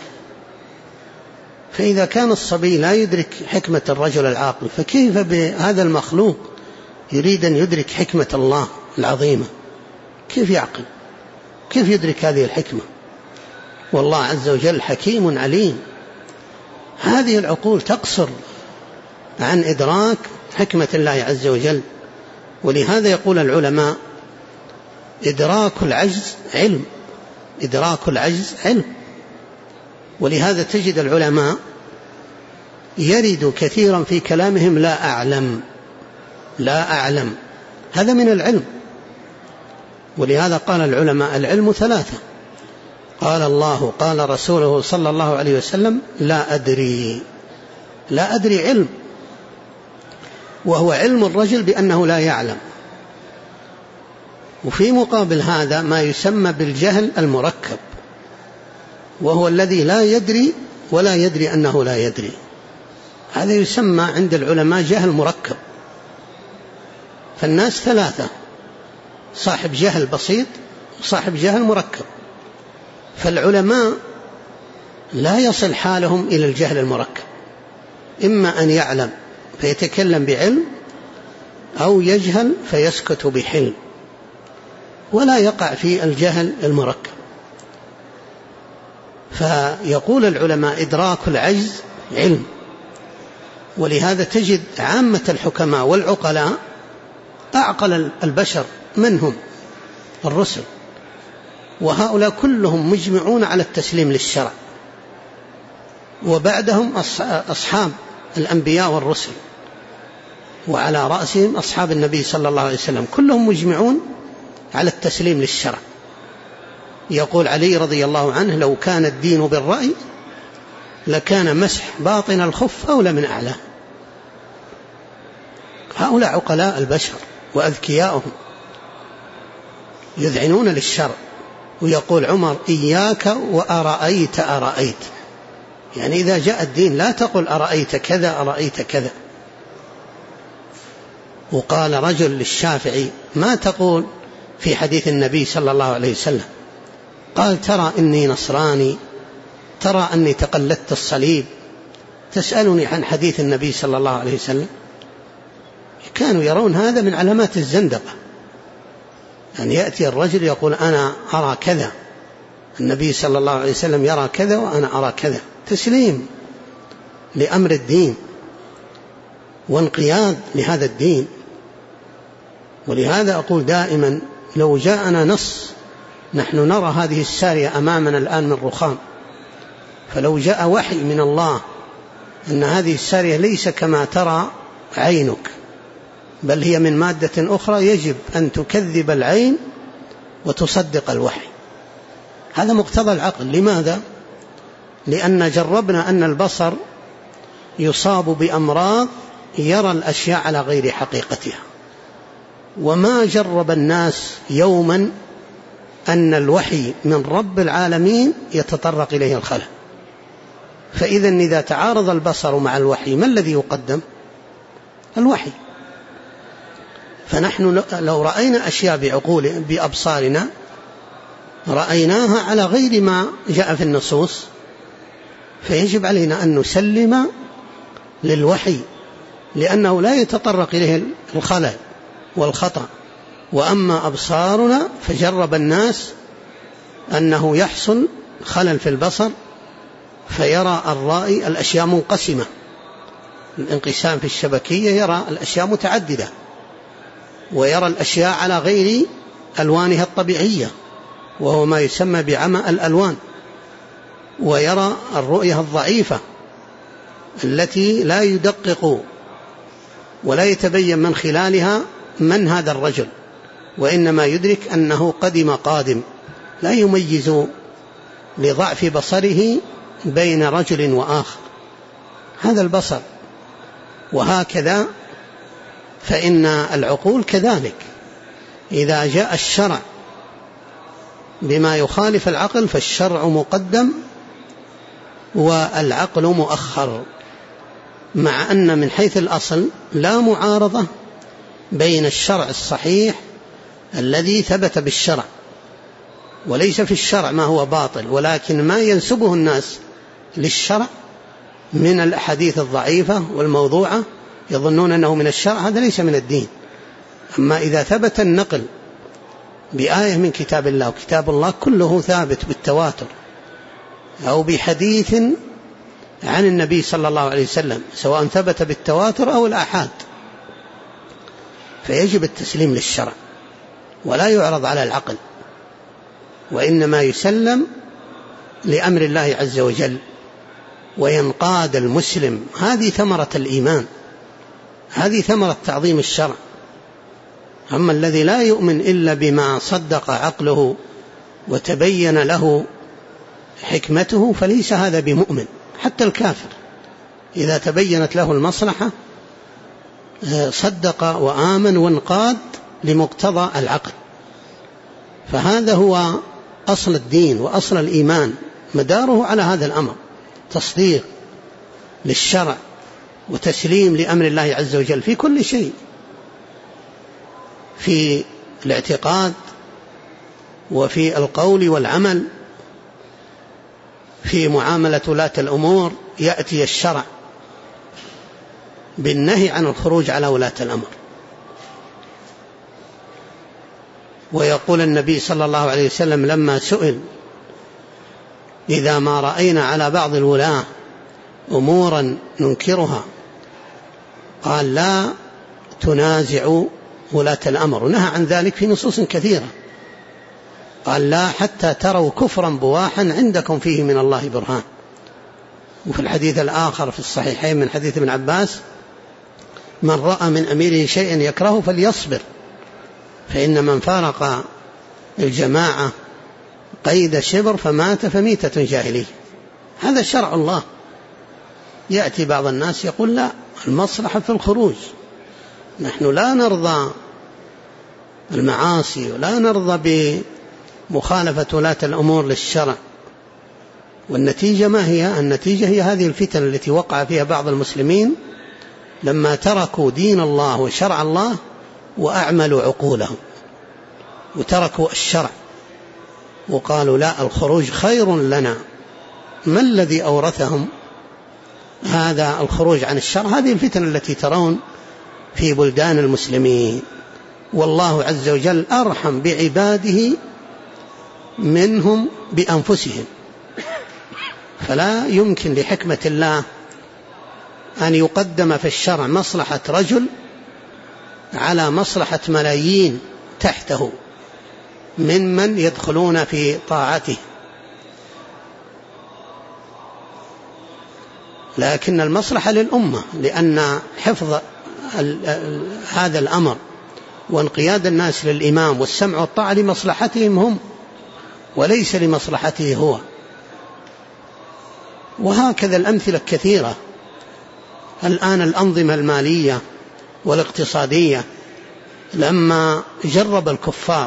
فإذا كان الصبي لا يدرك حكمة الرجل العاقل، فكيف بهذا المخلوق يريد أن يدرك حكمة الله العظيمة؟ كيف يعقل؟ كيف يدرك هذه الحكمة؟ والله عز وجل حكيم عليم. هذه العقول تقصر عن إدراك حكمة الله عز وجل. ولهذا يقول العلماء إدراك العجز علم، إدراك العجز علم. ولهذا تجد العلماء يرد كثيرا في كلامهم لا أعلم، لا أعلم، هذا من العلم. ولهذا قال العلماء العلم 3، قال الله قال رسوله صلى الله عليه وسلم لا أدري. لا أدري علم، وهو علم الرجل بأنه لا يعلم. وفي مقابل هذا ما يسمى بالجهل المركب، وهو الذي لا يدري ولا يدري أنه لا يدري. هذا يسمى عند العلماء جهل مركب. فالناس ثلاثة: صاحب جهل بسيط وصاحب جهل مركب. فالعلماء لا يصل حالهم إلى الجهل المركب، إما أن يعلم فيتكلم بعلم، أو يجهل فيسكت بحلم، ولا يقع في الجهل المركب. فيقول العلماء: إدراك العجز علم. ولهذا تجد عامة الحكماء والعقلاء أعقل البشر من هم؟ الرسل. وهؤلاء كلهم مجمعون على التسليم للشرع، وبعدهم أصحاب الأنبياء والرسل، وعلى رأسهم أصحاب النبي صلى الله عليه وسلم، كلهم مجمعون على التسليم للشرع. يقول علي رضي الله عنه: لو كان الدين بالرأي لكان مسح باطن الخف أولى من أعلاه. هؤلاء عقلاء البشر وأذكياؤهم يذعنون للشرع. ويقول عمر: إياك وأرأيت أرأيت، يعني إذا جاء الدين لا تقل أرأيت كذا أرأيت كذا. وقال رجل للشافعي: ما تقول في حديث النبي صلى الله عليه وسلم؟ قال: ترى إني نصراني، ترى أني تقلدت الصليب، تسألني عن حديث النبي صلى الله عليه وسلم. كانوا يرون هذا من علامات الزندقة، أن يأتي الرجل يقول: أنا أرى كذا، النبي صلى الله عليه وسلم يرى كذا وأنا أرى كذا. تسليم لأمر الدين وانقياد لهذا الدين. ولهذا أقول دائما: لو جاءنا نص، نحن نرى هذه السارية أمامنا الآن من رخام، فلو جاء وحي من الله أن هذه السارية ليس كما ترى عينك بل هي من مادة أخرى، يجب أن تكذب العين وتصدق الوحي. هذا مقتضى العقل. لماذا؟ لأن جربنا أن البصر يصاب بأمراض يرى الأشياء على غير حقيقتها، وما جرب الناس يوما أن الوحي من رب العالمين يتطرق إليه الخلل. فإذا إذا تعارض البصر مع الوحي ما الذي يقدم؟ الوحي. فنحن لو رأينا أشياء بأبصارنا رأيناها على غير ما جاء في النصوص، فيجب علينا أن نسلم للوحي، لأنه لا يتطرق إليه الخلل والخطأ. وأما أبصارنا فجرب الناس أنه يحصل خلل في البصر، فيرى الرائي الأشياء منقسمة، الانقسام في الشبكية، يرى الأشياء متعددة، ويرى الأشياء على غير ألوانها الطبيعية، وهو ما يسمى بعمى الألوان، ويرى الرؤية الضعيفة التي لا يدقق ولا يتبين من خلالها من هذا الرجل، وإنما يدرك أنه قادم، لا يميز لضعف بصره بين رجل وآخر. هذا البصر. وهكذا فإن العقول كذلك، إذا جاء الشرع بما يخالف العقل فالشرع مقدم والعقل مؤخر، مع أن من حيث الأصل لا معارضة بين الشرع الصحيح الذي ثبت بالشرع، وليس في الشرع ما هو باطل، ولكن ما ينسبه الناس للشرع من الأحاديث الضعيفة والموضوعة يظنون أنه من الشرع، هذا ليس من الدين. أما إذا ثبت النقل بآية من كتاب الله، وكتاب الله كله ثابت بالتواتر، أو بحديث عن النبي صلى الله عليه وسلم، سواء ثبت بالتواتر أو الآحاد، فيجب التسليم للشرع ولا يعرض على العقل، وإنما يسلم لأمر الله عز وجل وينقاد المسلم. هذه ثمرة الإيمان، هذه ثمرة تعظيم الشرع. أما الذي لا يؤمن إلا بما صدق عقله وتبين له حكمته فليس هذا بمؤمن. حتى الكافر إذا تبينت له المصلحة صدق وآمن وانقاد لمقتضى العقل. فهذا هو أصل الدين وأصل الإيمان، مداره على هذا الأمر، تصديق للشرع وتسليم لأمر الله عز وجل في كل شيء، في الاعتقاد وفي القول والعمل، في معاملة ولاة الأمور يأتي الشرع بالنهي عن الخروج على ولاة الأمر. ويقول النبي صلى الله عليه وسلم لما سئل: إذا ما رأينا على بعض الولاة أمورا ننكرها، قال: لا تنازعوا ولاة الأمر، ونهى عن ذلك في نصوص كثيرة. قال: لا حتى تروا كفرا بواحا عندكم فيه من الله برهان. وفي الحديث الآخر في الصحيحين من حديث ابن عباس: من رأى من أميره شيئا يكرهه فليصبر، فإن من فارق الجماعة قيد شبر فمات فميتة جاهلية. هذا شرع الله. يأتي بعض الناس يقول: لا، المصلحة في الخروج، نحن لا نرضى المعاصي ولا نرضى بمخالفة ولاة الأمور للشرع. والنتيجة ما هي؟ النتيجة هي هذه الفتن التي وقع فيها بعض المسلمين لما تركوا دين الله وشرع الله وأعملوا عقولهم وتركوا الشرع وقالوا: لا، الخروج خير لنا. ما الذي أورثهم هذا الخروج عن الشرع؟ هذه الفتن التي ترون في بلدان المسلمين. والله عز وجل أرحم بعباده منهم بأنفسهم، فلا يمكن لحكمة الله أن يقدم في الشرع مصلحة رجل على مصلحة ملايين تحته ممن يدخلون في طاعته. لكن المصلحة للأمة، لأن حفظ هذا الأمر وانقياد الناس للإمام والسمع والطاعة لمصلحتهم هم وليس لمصلحته هو. وهكذا الأمثلة كثيرة. الآن الأنظمة المالية والاقتصادية لما جرب الكفار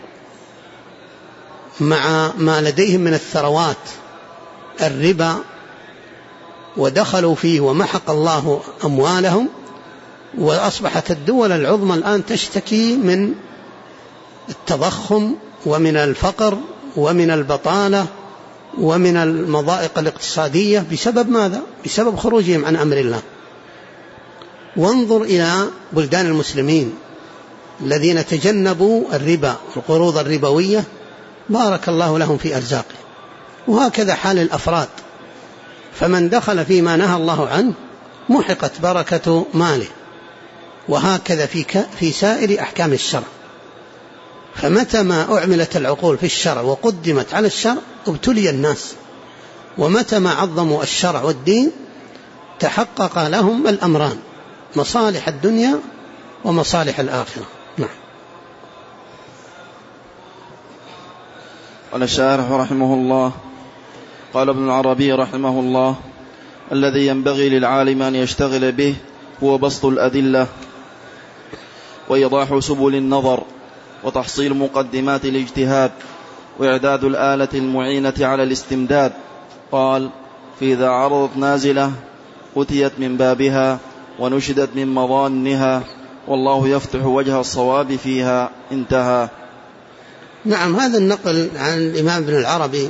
مع ما لديهم من الثروات الربا ودخلوا فيه ومحق الله أموالهم، وأصبحت الدول العظمى الآن تشتكي من التضخم ومن الفقر ومن البطالة ومن المضائق الاقتصادية بسبب ماذا؟ بسبب خروجهم عن أمر الله. وانظر إلى بلدان المسلمين الذين تجنبوا الربا والقروض الربوية، بارك الله لهم في أرزاقه. وهكذا حال الأفراد، فمن دخل فيما نهى الله عنه محقت بركة ماله. وهكذا في سائر أحكام الشرع. فمتى ما أعملت العقول في الشرع وقدمت على الشرع ابتلي الناس، ومتى ما عظموا الشرع والدين تحقق لهم الأمران: مصالح الدنيا ومصالح الآخرة. نعم. قال الشارح رحمه الله: قال ابن العربي رحمه الله: الذي ينبغي للعالم أن يشتغل به هو بسط الأدلة وإيضاح سبل النظر وتحصيل مقدمات الاجتهاد وإعداد الآلة المعينة على الاستمداد. قال: فإذا عرضت نازلة أتيت من بابها ونشدت من مظانها، والله يفتح وجه الصواب فيها. انتهى. نعم. هذا النقل عن الإمام ابن العربي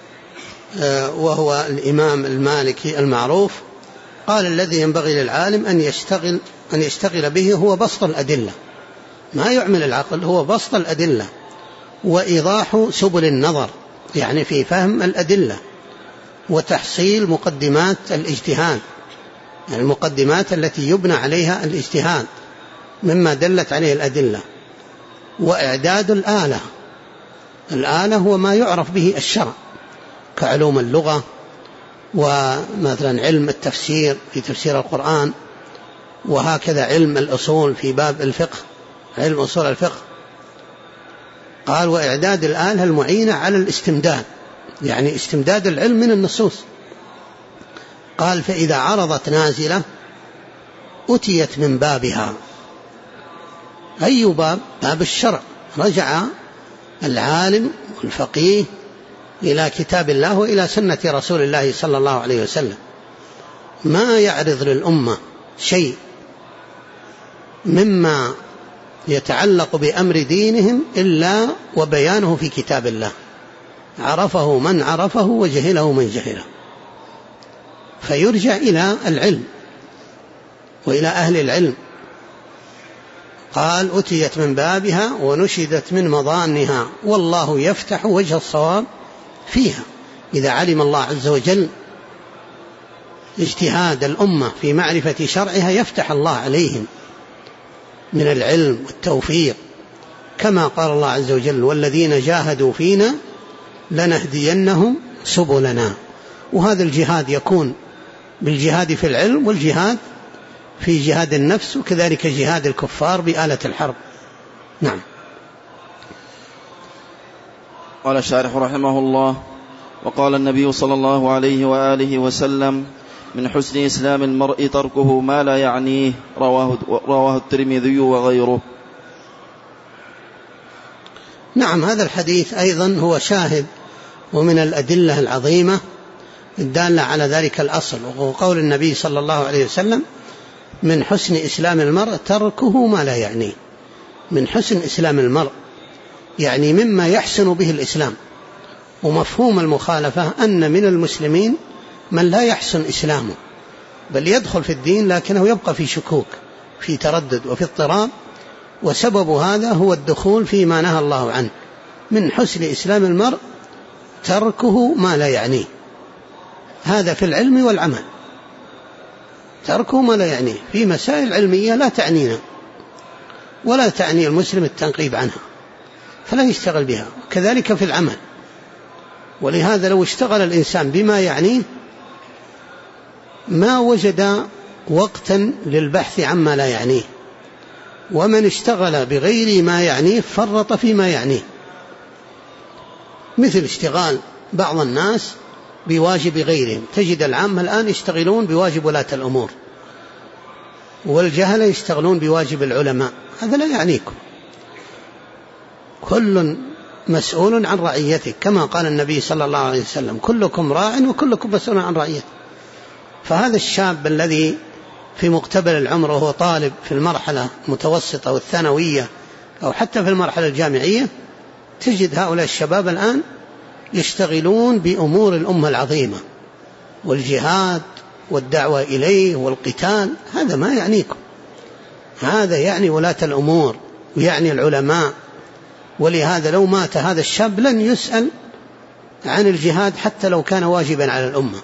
وهو الإمام المالكي المعروف، قال: الذي ينبغي للعالم أن يشتغل به هو بسط الأدلة، ما يعمل العقل، هو بسط الأدلة وإيضاح سبل النظر، يعني في فهم الأدلة، وتحصيل مقدمات الاجتهاد، يعني المقدمات التي يبنى عليها الاجتهاد مما دلت عليه الأدلة، وإعداد الآلة هو ما يعرف به الشرع كعلوم اللغة، ومثلا علم التفسير في تفسير القرآن، وهكذا علم الأصول في باب الفقه، علم أصول الفقه. قال: وإعداد الآلة المعينة على الاستمداد، يعني استمداد العلم من النصوص. قال: فإذا عرضت نازلة أتيت من بابها. أي باب؟ باب الشرع. رجع العالم والفقيه إلى كتاب الله وإلى سنة رسول الله صلى الله عليه وسلم. ما يعرض للأمة شيء مما يتعلق بأمر دينهم إلا وبيانه في كتاب الله، عرفه من عرفه وجهله من جهله، فيرجع إلى العلم وإلى أهل العلم. قال أتيت من بابها ونشدت من مضانها والله يفتح وجه الصواب فيها. إذا علم الله عز وجل اجتهاد الأمة في معرفة شرعها يفتح الله عليهم من العلم والتوفيق، كما قال الله عز وجل والذين جاهدوا فينا لنهدينهم سبلنا. وهذا الجهاد يكون بالجهاد في العلم والجهاد في جهاد النفس، وكذلك جهاد الكفار بآلة الحرب. نعم. قال الشارح رحمه الله: وقال النبي صلى الله عليه وآله وسلم: من حسن إسلام المرء تركه ما لا يعنيه، رواه الترمذي وغيره. نعم، هذا الحديث أيضا هو شاهد ومن الأدلة العظيمة الدالة على ذلك الأصل، وهو قول النبي صلى الله عليه وسلم: من حسن إسلام المرء تركه ما لا يعنيه. من حسن إسلام المرء يعني مما يحسن به الإسلام. ومفهوم المخالفة أن من المسلمين من لا يحسن إسلامه، بل يدخل في الدين لكنه يبقى في شكوك، في تردد وفي اضطراب، وسبب هذا هو الدخول فيما نهى الله عنه. من حسن إسلام المرء تركه ما لا يعنيه، هذا في العلم والعمل. تركه ما لا يعنيه في مسائل علمية لا تعنينا ولا تعني المسلم التنقيب عنها، فلا يشتغل بها. كذلك في العمل. ولهذا لو اشتغل الإنسان بما يعنيه ما وجد وقتا للبحث عما لا يعنيه، ومن اشتغل بغير ما يعنيه فرط فيما يعنيه. مثل اشتغال بعض الناس بواجب غيرهم، تجد العامة الآن يشتغلون بواجب ولاة الأمور، والجهلة يشتغلون بواجب العلماء. هذا لا يعنيكم، كل مسؤول عن رعيته، كما قال النبي صلى الله عليه وسلم: كلكم راع وكلكم مسؤول عن رعيته. فهذا الشاب الذي في مقتبل العمر وهو طالب في المرحلة المتوسطة والثانوية أو حتى في المرحلة الجامعية، تجد هؤلاء الشباب الآن يشتغلون بأمور الأمة العظيمة والجهاد والدعوة إليه والقتال. هذا ما يعنيكم، هذا يعني ولاة الأمور ويعني العلماء. ولهذا لو مات هذا الشاب لن يسأل عن الجهاد حتى لو كان واجبا على الأمة.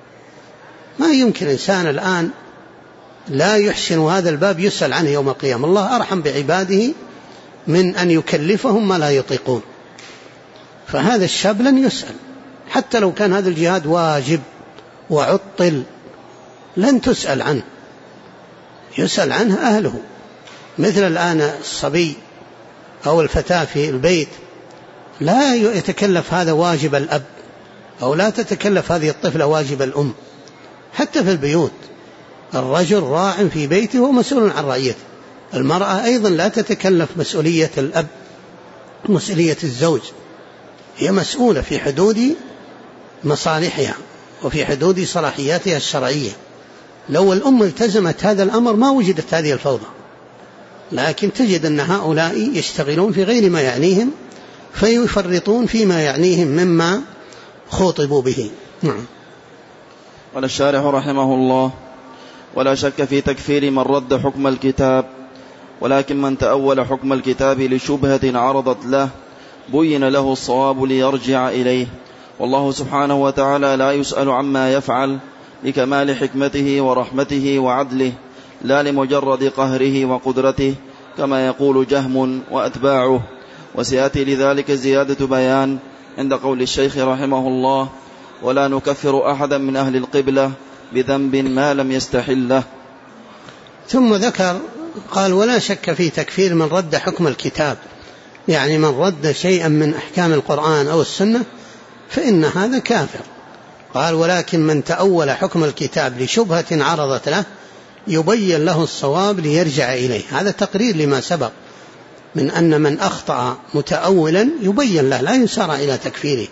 ما يمكن إنسان الآن لا يحسن هذا الباب يسأل عنه يوم القيامة. الله أرحم بعباده من أن يكلفهم ما لا يطيقون. فهذا الشاب لن يسأل حتى لو كان هذا الجهاد واجب وعطل، لن تسأل عنه، يسأل عنه أهله. مثل الآن الصبي أو الفتاة في البيت لا يتكلف هذا واجب الأب، أو لا تتكلف هذه الطفلة واجب الأم. حتى في البيوت الرجل راع في بيته ومسؤول عن رعيته. المرأة أيضا لا تتكلف مسؤولية الأب، مسؤولية الزوج، هي مسؤولة في حدود مصالحها وفي حدود صلاحياتها الشرعية. لو الأمة التزمت هذا الأمر ما وجدت هذه الفوضى، لكن تجد أن هؤلاء يشتغلون في غير ما يعنيهم فيفرطون فيما يعنيهم مما خوطبوا به. نعم. قال الشارح رحمه الله: ولا شك في تكفير من رد حكم الكتاب، ولكن من تأول حكم الكتاب لشبهة عرضت له بين له الصواب ليرجع إليه، والله سبحانه وتعالى لا يسأل عما يفعل لكمال حكمته ورحمته وعدله، لا لمجرد قهره وقدرته كما يقول جهم وأتباعه. وسيأتي لذلك زيادة بيان عند قول الشيخ رحمه الله: ولا نكفر أحدا من أهل القبلة بذنب ما لم يستحله. ثم ذكر قال: ولا شك في تكفير من رد حكم الكتاب، يعني من رد شيئا من أحكام القرآن أو السنة فإن هذا كافر. قال: ولكن من تأول حكم الكتاب لشبهة عرضت له يبين له الصواب ليرجع إليه. هذا تقرير لما سبق من أن من أخطأ متأولا يبين له، لا يسارع إلى تكفيره،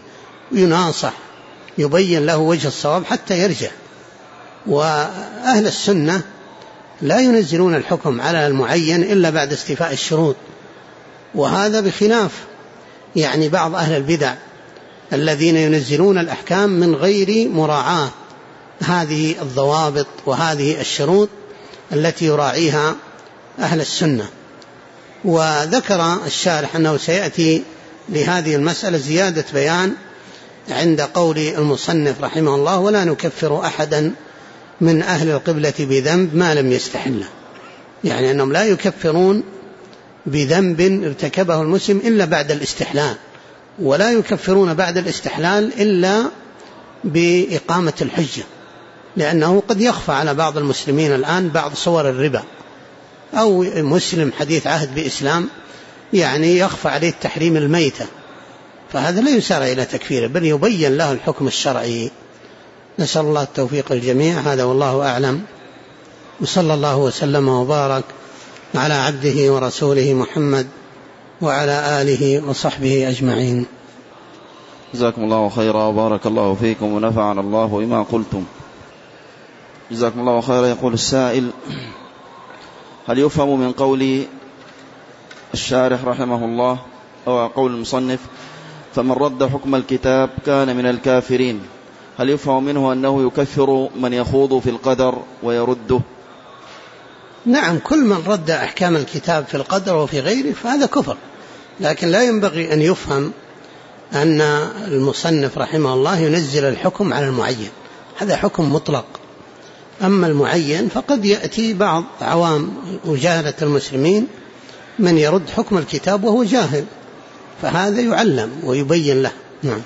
يناصح يبين له وجه الصواب حتى يرجع. وأهل السنة لا ينزلون الحكم على المعين إلا بعد استيفاء الشروط، وهذا بخلاف يعني بعض أهل البدع الذين ينزلون الأحكام من غير مراعاة هذه الضوابط وهذه الشروط التي يراعيها أهل السنة. وذكر الشارح أنه سيأتي لهذه المسألة زيادة بيان عند قول المصنف رحمه الله: ولا نكفر أحدا من أهل القبلة بذنب ما لم يستحله، يعني أنهم لا يكفرون بذنب ارتكبه المسلم إلا بعد الاستحلال، ولا يكفرون بعد الاستحلال إلا بإقامة الحجة، لأنه قد يخفى على بعض المسلمين الآن بعض صور الربا، أو مسلم حديث عهد بإسلام يعني يخفى عليه تحريم الميتة، فهذا لا يسارع إلى تكفيره بل يبين له الحكم الشرعي. نسأل الله التوفيق الجميع. هذا والله أعلم، وصلى الله وسلم وبارك على عبده ورسوله محمد وعلى آله وصحبه أجمعين. جزاكم الله خيرا وبارك الله فيكم ونفعنا الله بما قلتم. جزاكم الله خيرا. يقول السائل: هل يفهم من قول الشارح رحمه الله أو قول المصنف: فمن رد حكم الكتاب كان من الكافرين، هل يفهم منه أنه يكفر من يخوض في القدر ويرده؟ نعم، كل من رد أحكام الكتاب في القدر وفي غيره فهذا كفر، لكن لا ينبغي أن يفهم أن المصنف رحمه الله ينزل الحكم على المعين، هذا حكم مطلق. أما المعين فقد يأتي بعض عوام وجاهلة المسلمين من يرد حكم الكتاب وهو جاهل، فهذا يعلم ويبين له. نعم.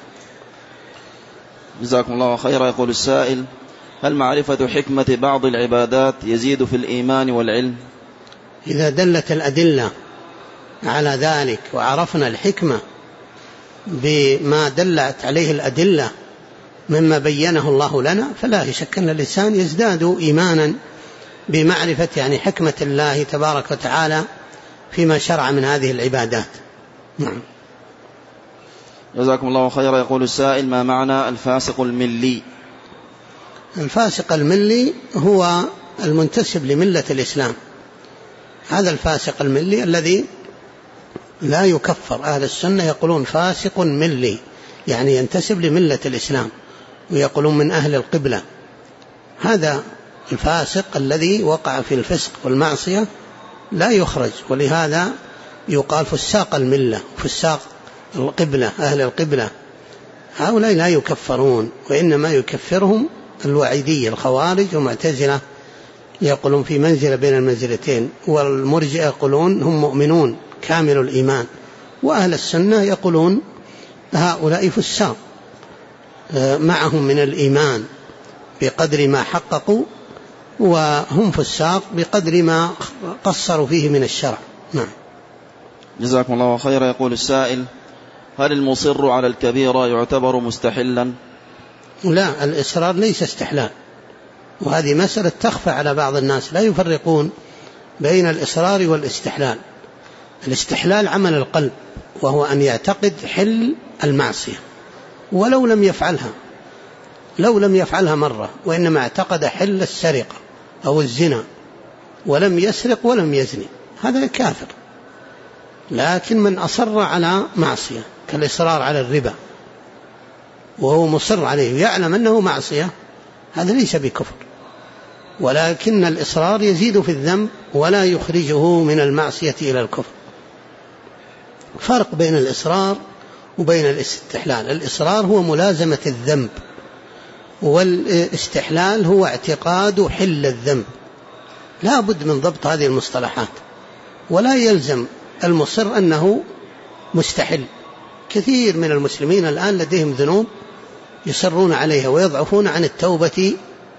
جزاكم الله خيرا. يقول السائل: هل معرفة حكمة بعض العبادات يزيد في الإيمان والعلم؟ إذا دلت الأدلة على ذلك وعرفنا الحكمة بما دلت عليه الأدلة مما بينه الله لنا، فلا شك أن الإنسان يزداد إيمانا بمعرفة يعني حكمة الله تبارك وتعالى فيما شرع من هذه العبادات. نعم. جزاكم الله خيرا. يقول السائل: ما معنى الفاسق الملي؟ الفاسق الملي هو المنتسب لملة الإسلام، هذا الفاسق الملي الذي لا يكفر. أهل السنة يقولون فاسق ملي، يعني ينتسب لملة الإسلام، ويقولون من أهل القبلة. هذا الفاسق الذي وقع في الفسق والمعصية لا يخرج، ولهذا يقال فساق الملة، فساق القبلة، أهل القبلة. هؤلاء لا يكفرون، وإنما يكفرهم الوعيدية الخوارج ومعتزلة، يقولون في منزلة بين المنزلتين، والمرجئة يقولون هم مؤمنون كامل الإيمان، وأهل السنة يقولون هؤلاء فساق معهم من الإيمان بقدر ما حققوا، وهم فساق بقدر ما قصروا فيه من الشرع. نعم. جزاكم الله خيرا. يقول السائل: هل المصر على الكبيرة يعتبر مستحلا؟ لا، الإصرار ليس استحلال، وهذه مسألة تخفى على بعض الناس، لا يفرقون بين الإصرار والاستحلال. الاستحلال عمل القلب، وهو أن يعتقد حل المعصية ولو لم يفعلها، لو لم يفعلها مرة، وإنما اعتقد حل السرقة أو الزنا ولم يسرق ولم يزني، هذا كافر. لكن من أصر على معصية كالإصرار على الربا وهو مصر عليه يعلم أنه معصية، هذا ليس بكفر، ولكن الإصرار يزيد في الذنب ولا يخرجه من المعصية إلى الكفر. فرق بين الإصرار وبين الاستحلال. الإصرار هو ملازمة الذنب، والاستحلال هو اعتقاد حل الذنب. لا بد من ضبط هذه المصطلحات، ولا يلزم المصر أنه مستحل. كثير من المسلمين الآن لديهم ذنوب يصرون عليها ويضعفون عن التوبة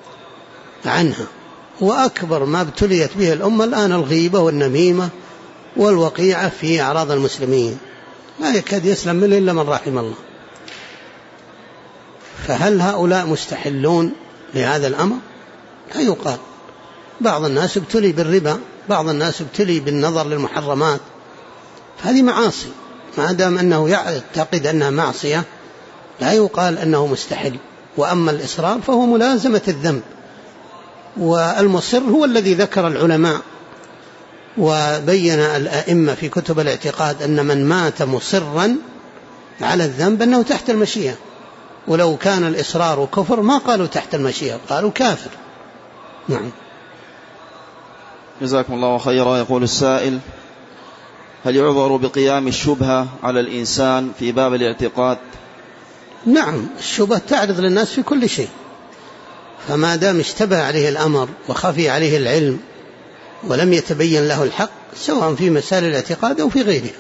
عنها، وأكبر ما ابتليت به الأمة الآن الغيبة والنميمة والوقيعة في أعراض المسلمين، لا يكاد يسلم منه إلا من رحم الله. فهل هؤلاء مستحلون لهذا الأمر؟ لا يقال. بعض الناس ابتلي بالربا، بعض الناس ابتلي بالنظر للمحرمات، فهذه معاصي، ما دام أنه يعتقد أنها معصية لا يقال أنه مستحل. وأما الإصرار فهو ملازمة الذنب، والمصر هو الذي ذكر العلماء وبين الأئمة في كتب الاعتقاد أن من مات مصرا على الذنب أنه تحت المشيئة، ولو كان الإصرار كفر ما قالوا تحت المشيئة، قالوا كافر. نعم. جزاكم الله خيرا. يقول السائل: هل يعذر بقيام الشبهة على الإنسان في باب الاعتقاد؟ نعم، الشبهة تعرض للناس في كل شيء، فما دام اشتبه عليه الأمر وخفي عليه العلم ولم يتبين له الحق، سواء في مسائل الاعتقاد أو في غيرها.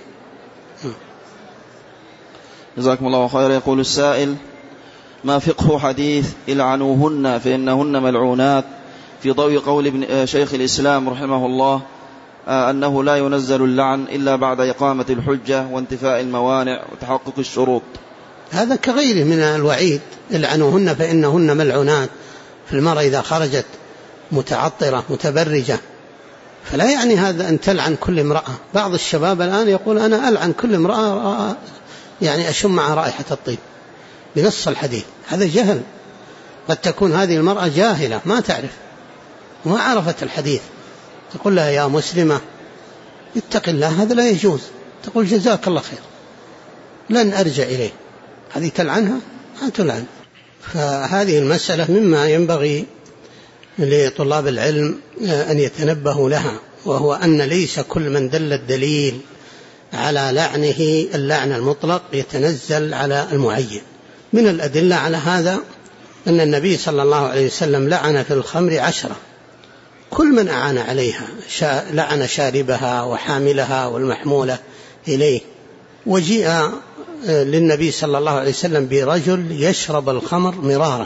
جزاكم الله خيرا. يقول السائل: ما فقه حديث العنوهن فإنهن ملعونات في ضوء قول شيخ الإسلام رحمه الله أنه لا ينزل اللعن إلا بعد إقامة الحجة وانتفاء الموانع وتحقق الشروط؟ هذا كغيره من الوعيد. العنوهن فإنهن ملعونات في المرأة إذا خرجت متعطرة متبرجة، فلا يعني هذا أن تلعن كل امرأة. بعض الشباب الآن يقول أنا ألعن كل امرأة يعني أشم مع رائحة الطيب بنص الحديث. هذا جهل. قد تكون هذه المرأة جاهلة ما تعرف وما عرفت الحديث، تقول لها يا مسلمة اتق الله، هذا لا يجوز. تقول جزاك الله خير لن أرجع إليه، هذه تلعنها؟ ما تلعن. فهذه المسألة مما ينبغي لطلاب العلم أن يتنبهوا لها، وهو أن ليس كل من دل الدليل على لعنه اللعن المطلق يتنزل على المعين. من الأدلة على هذا أن النبي صلى الله عليه وسلم لعن في الخمر 10، كل من أعان عليها لعن شاربها وحاملها والمحمولة إليه. وجيء للنبي صلى الله عليه وسلم برجل يشرب الخمر مرارا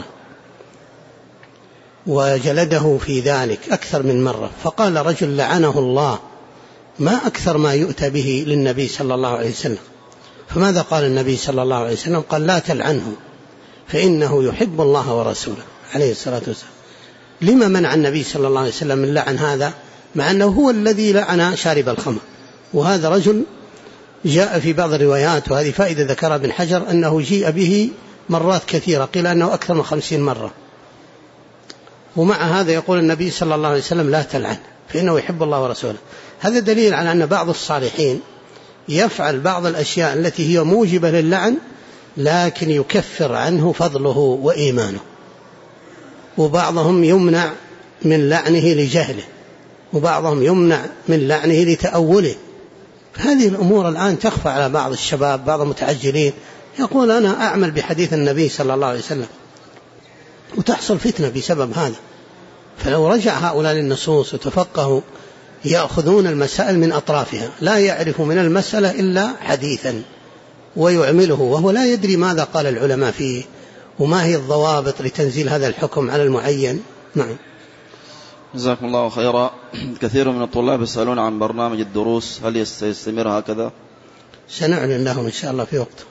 وجلده في ذلك أكثر من مرة، فقال رجل لعنه الله، ما أكثر ما يؤتى به للنبي صلى الله عليه وسلم. فماذا قال النبي صلى الله عليه وسلم؟ قال لا تلعنه فإنه يحب الله ورسوله عليه الصلاة والسلام. لما منع النبي صلى الله عليه وسلم من لعن هذا مع أنه هو الذي لعن شارب الخمر؟ وهذا رجل جاء في بعض الروايات، وهذه فائدة ذكرها ابن حجر، أنه جيء به مرات كثيرة، قيل أنه أكثر من 50 مرة، ومع هذا يقول النبي صلى الله عليه وسلم لا تلعن فإنه يحب الله ورسوله. هذا دليل على أن بعض الصالحين يفعل بعض الأشياء التي هي موجبة للعن لكن يكفر عنه فضله وإيمانه، وبعضهم يمنع من لعنه لجهله، وبعضهم يمنع من لعنه لتأوله. هذه الأمور الآن تخفى على بعض الشباب، بعض المتعجلين يقول أنا أعمل بحديث النبي صلى الله عليه وسلم، وتحصل فتنة بسبب هذا. فلو رجع هؤلاء للنصوص وتفقهوا يأخذون المسائل من أطرافها، لا يعرف من المسألة إلا حديثا ويعمله وهو لا يدري ماذا قال العلماء فيه وما هي الضوابط لتنزيل هذا الحكم على المعين. نعم. جزاكم الله خيرا. كثير من الطلاب يسألون عن برنامج الدروس، هل يستمر هكذا؟ سنعلن لهم إن شاء الله في وقت.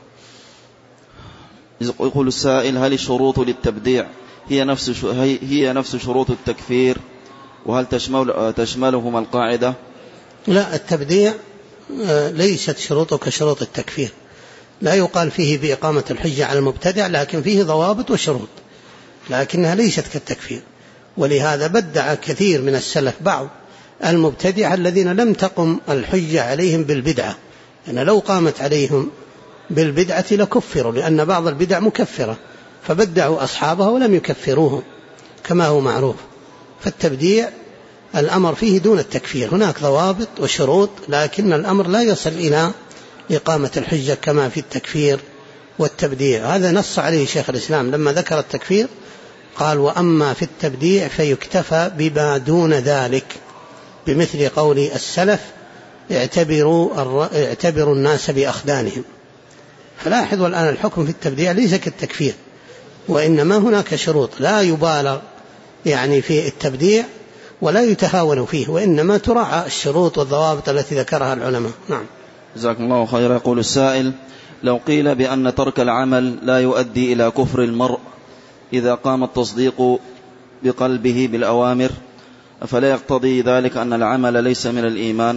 يقول السائل: هل الشروط للتبديع هي نفس شروط التكفير، وهل تشملهما القاعدة؟ لا، التبديع ليست شروطه كشروط التكفير، لا يقال فيه بإقامة الحجة على المبتدع، لكن فيه ضوابط وشروط، لكنها ليست كالتكفير. ولهذا بدع كثير من السلف بعض المبتدع الذين لم تقم الحجة عليهم بالبدعة، لأن لو قامت عليهم بالبدعة لكفروا، لأن بعض البدع مكفرة، فبدعوا أصحابها ولم يكفروهم كما هو معروف. فالتبديع الأمر فيه دون التكفير، هناك ضوابط وشروط، لكن الأمر لا يصل إلى إقامة الحجة كما في التكفير والتبديع. هذا نص عليه شيخ الإسلام لما ذكر التكفير، قال: وأما في التبديع فيكتفى بما دون ذلك، بمثل قول السلف: اعتبروا الناس بأخدانهم. فلاحظوا الآن الحكم في التبديع ليس كالتكفير، وإنما هناك شروط لا يبالغ يعني في التبديع ولا يتهاون فيه، وإنما تراعى الشروط والضوابط التي ذكرها العلماء. نعم. جزاكم الله خيرا. يقول السائل: لو قيل بأن ترك العمل لا يؤدي إلى كفر المرء إذا قام التصديق بقلبه بالأوامر، فلا يقتضي ذلك أن العمل ليس من الإيمان؟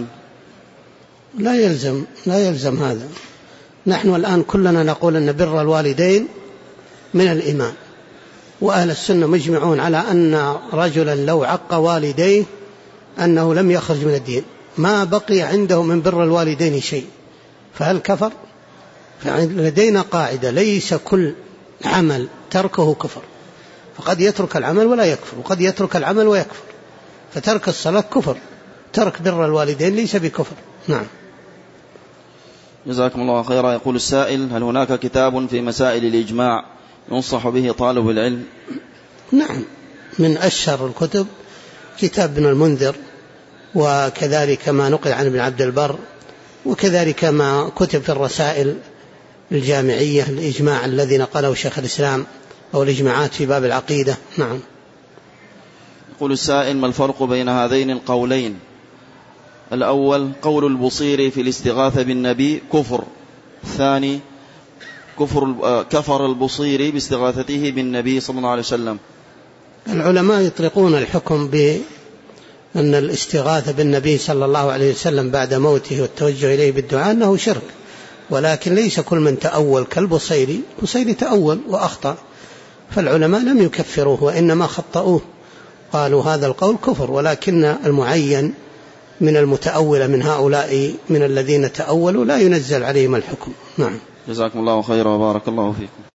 لا يلزم هذا. نحن الآن كلنا نقول أن بر الوالدين من الإيمان. وأهل السنة مجمعون على أن رجلا لو عق والديه أنه لم يخرج من الدين، ما بقي عنده من بر الوالدين شيء، فهل كفر؟ فلدينا قاعدة: ليس كل عمل تركه كفر، فقد يترك العمل ولا يكفر، وقد يترك العمل ويكفر. فترك الصلاة كفر، ترك بر الوالدين ليس بكفر. نعم. جزاكم الله خيرا. يقول السائل: هل هناك كتاب في مسائل الإجماع ينصح به طالب العلم؟ نعم، من أشهر الكتب كتاب ابن المنذر، وكذلك ما نقل عن ابن عبد البر، وكذلك ما كتب في الرسائل الجامعية الإجماع الذي نقله شيخ الإسلام، أو الإجماعات في باب العقيدة. نعم. يقول السائل: ما الفرق بين هذين القولين؟ الأول قول البصيري في الاستغاثة بالنبي كفر، الثاني كفر البصيري باستغاثته بالنبي صلى الله عليه وسلم. العلماء يطلقون الحكم بأن الاستغاثة بالنبي صلى الله عليه وسلم بعد موته والتوجه إليه بالدعاء أنه شرك، ولكن ليس كل من تأول كالبصيري. البصيري تأول وأخطأ، فالعلماء لم يكفروه وإنما خطأوه، قالوا هذا القول كفر، ولكن المعين من المتأولة من هؤلاء من الذين تأولوا لا ينزل عليهم الحكم. نعم. جزاكم الله خيرا وبارك الله فيكم.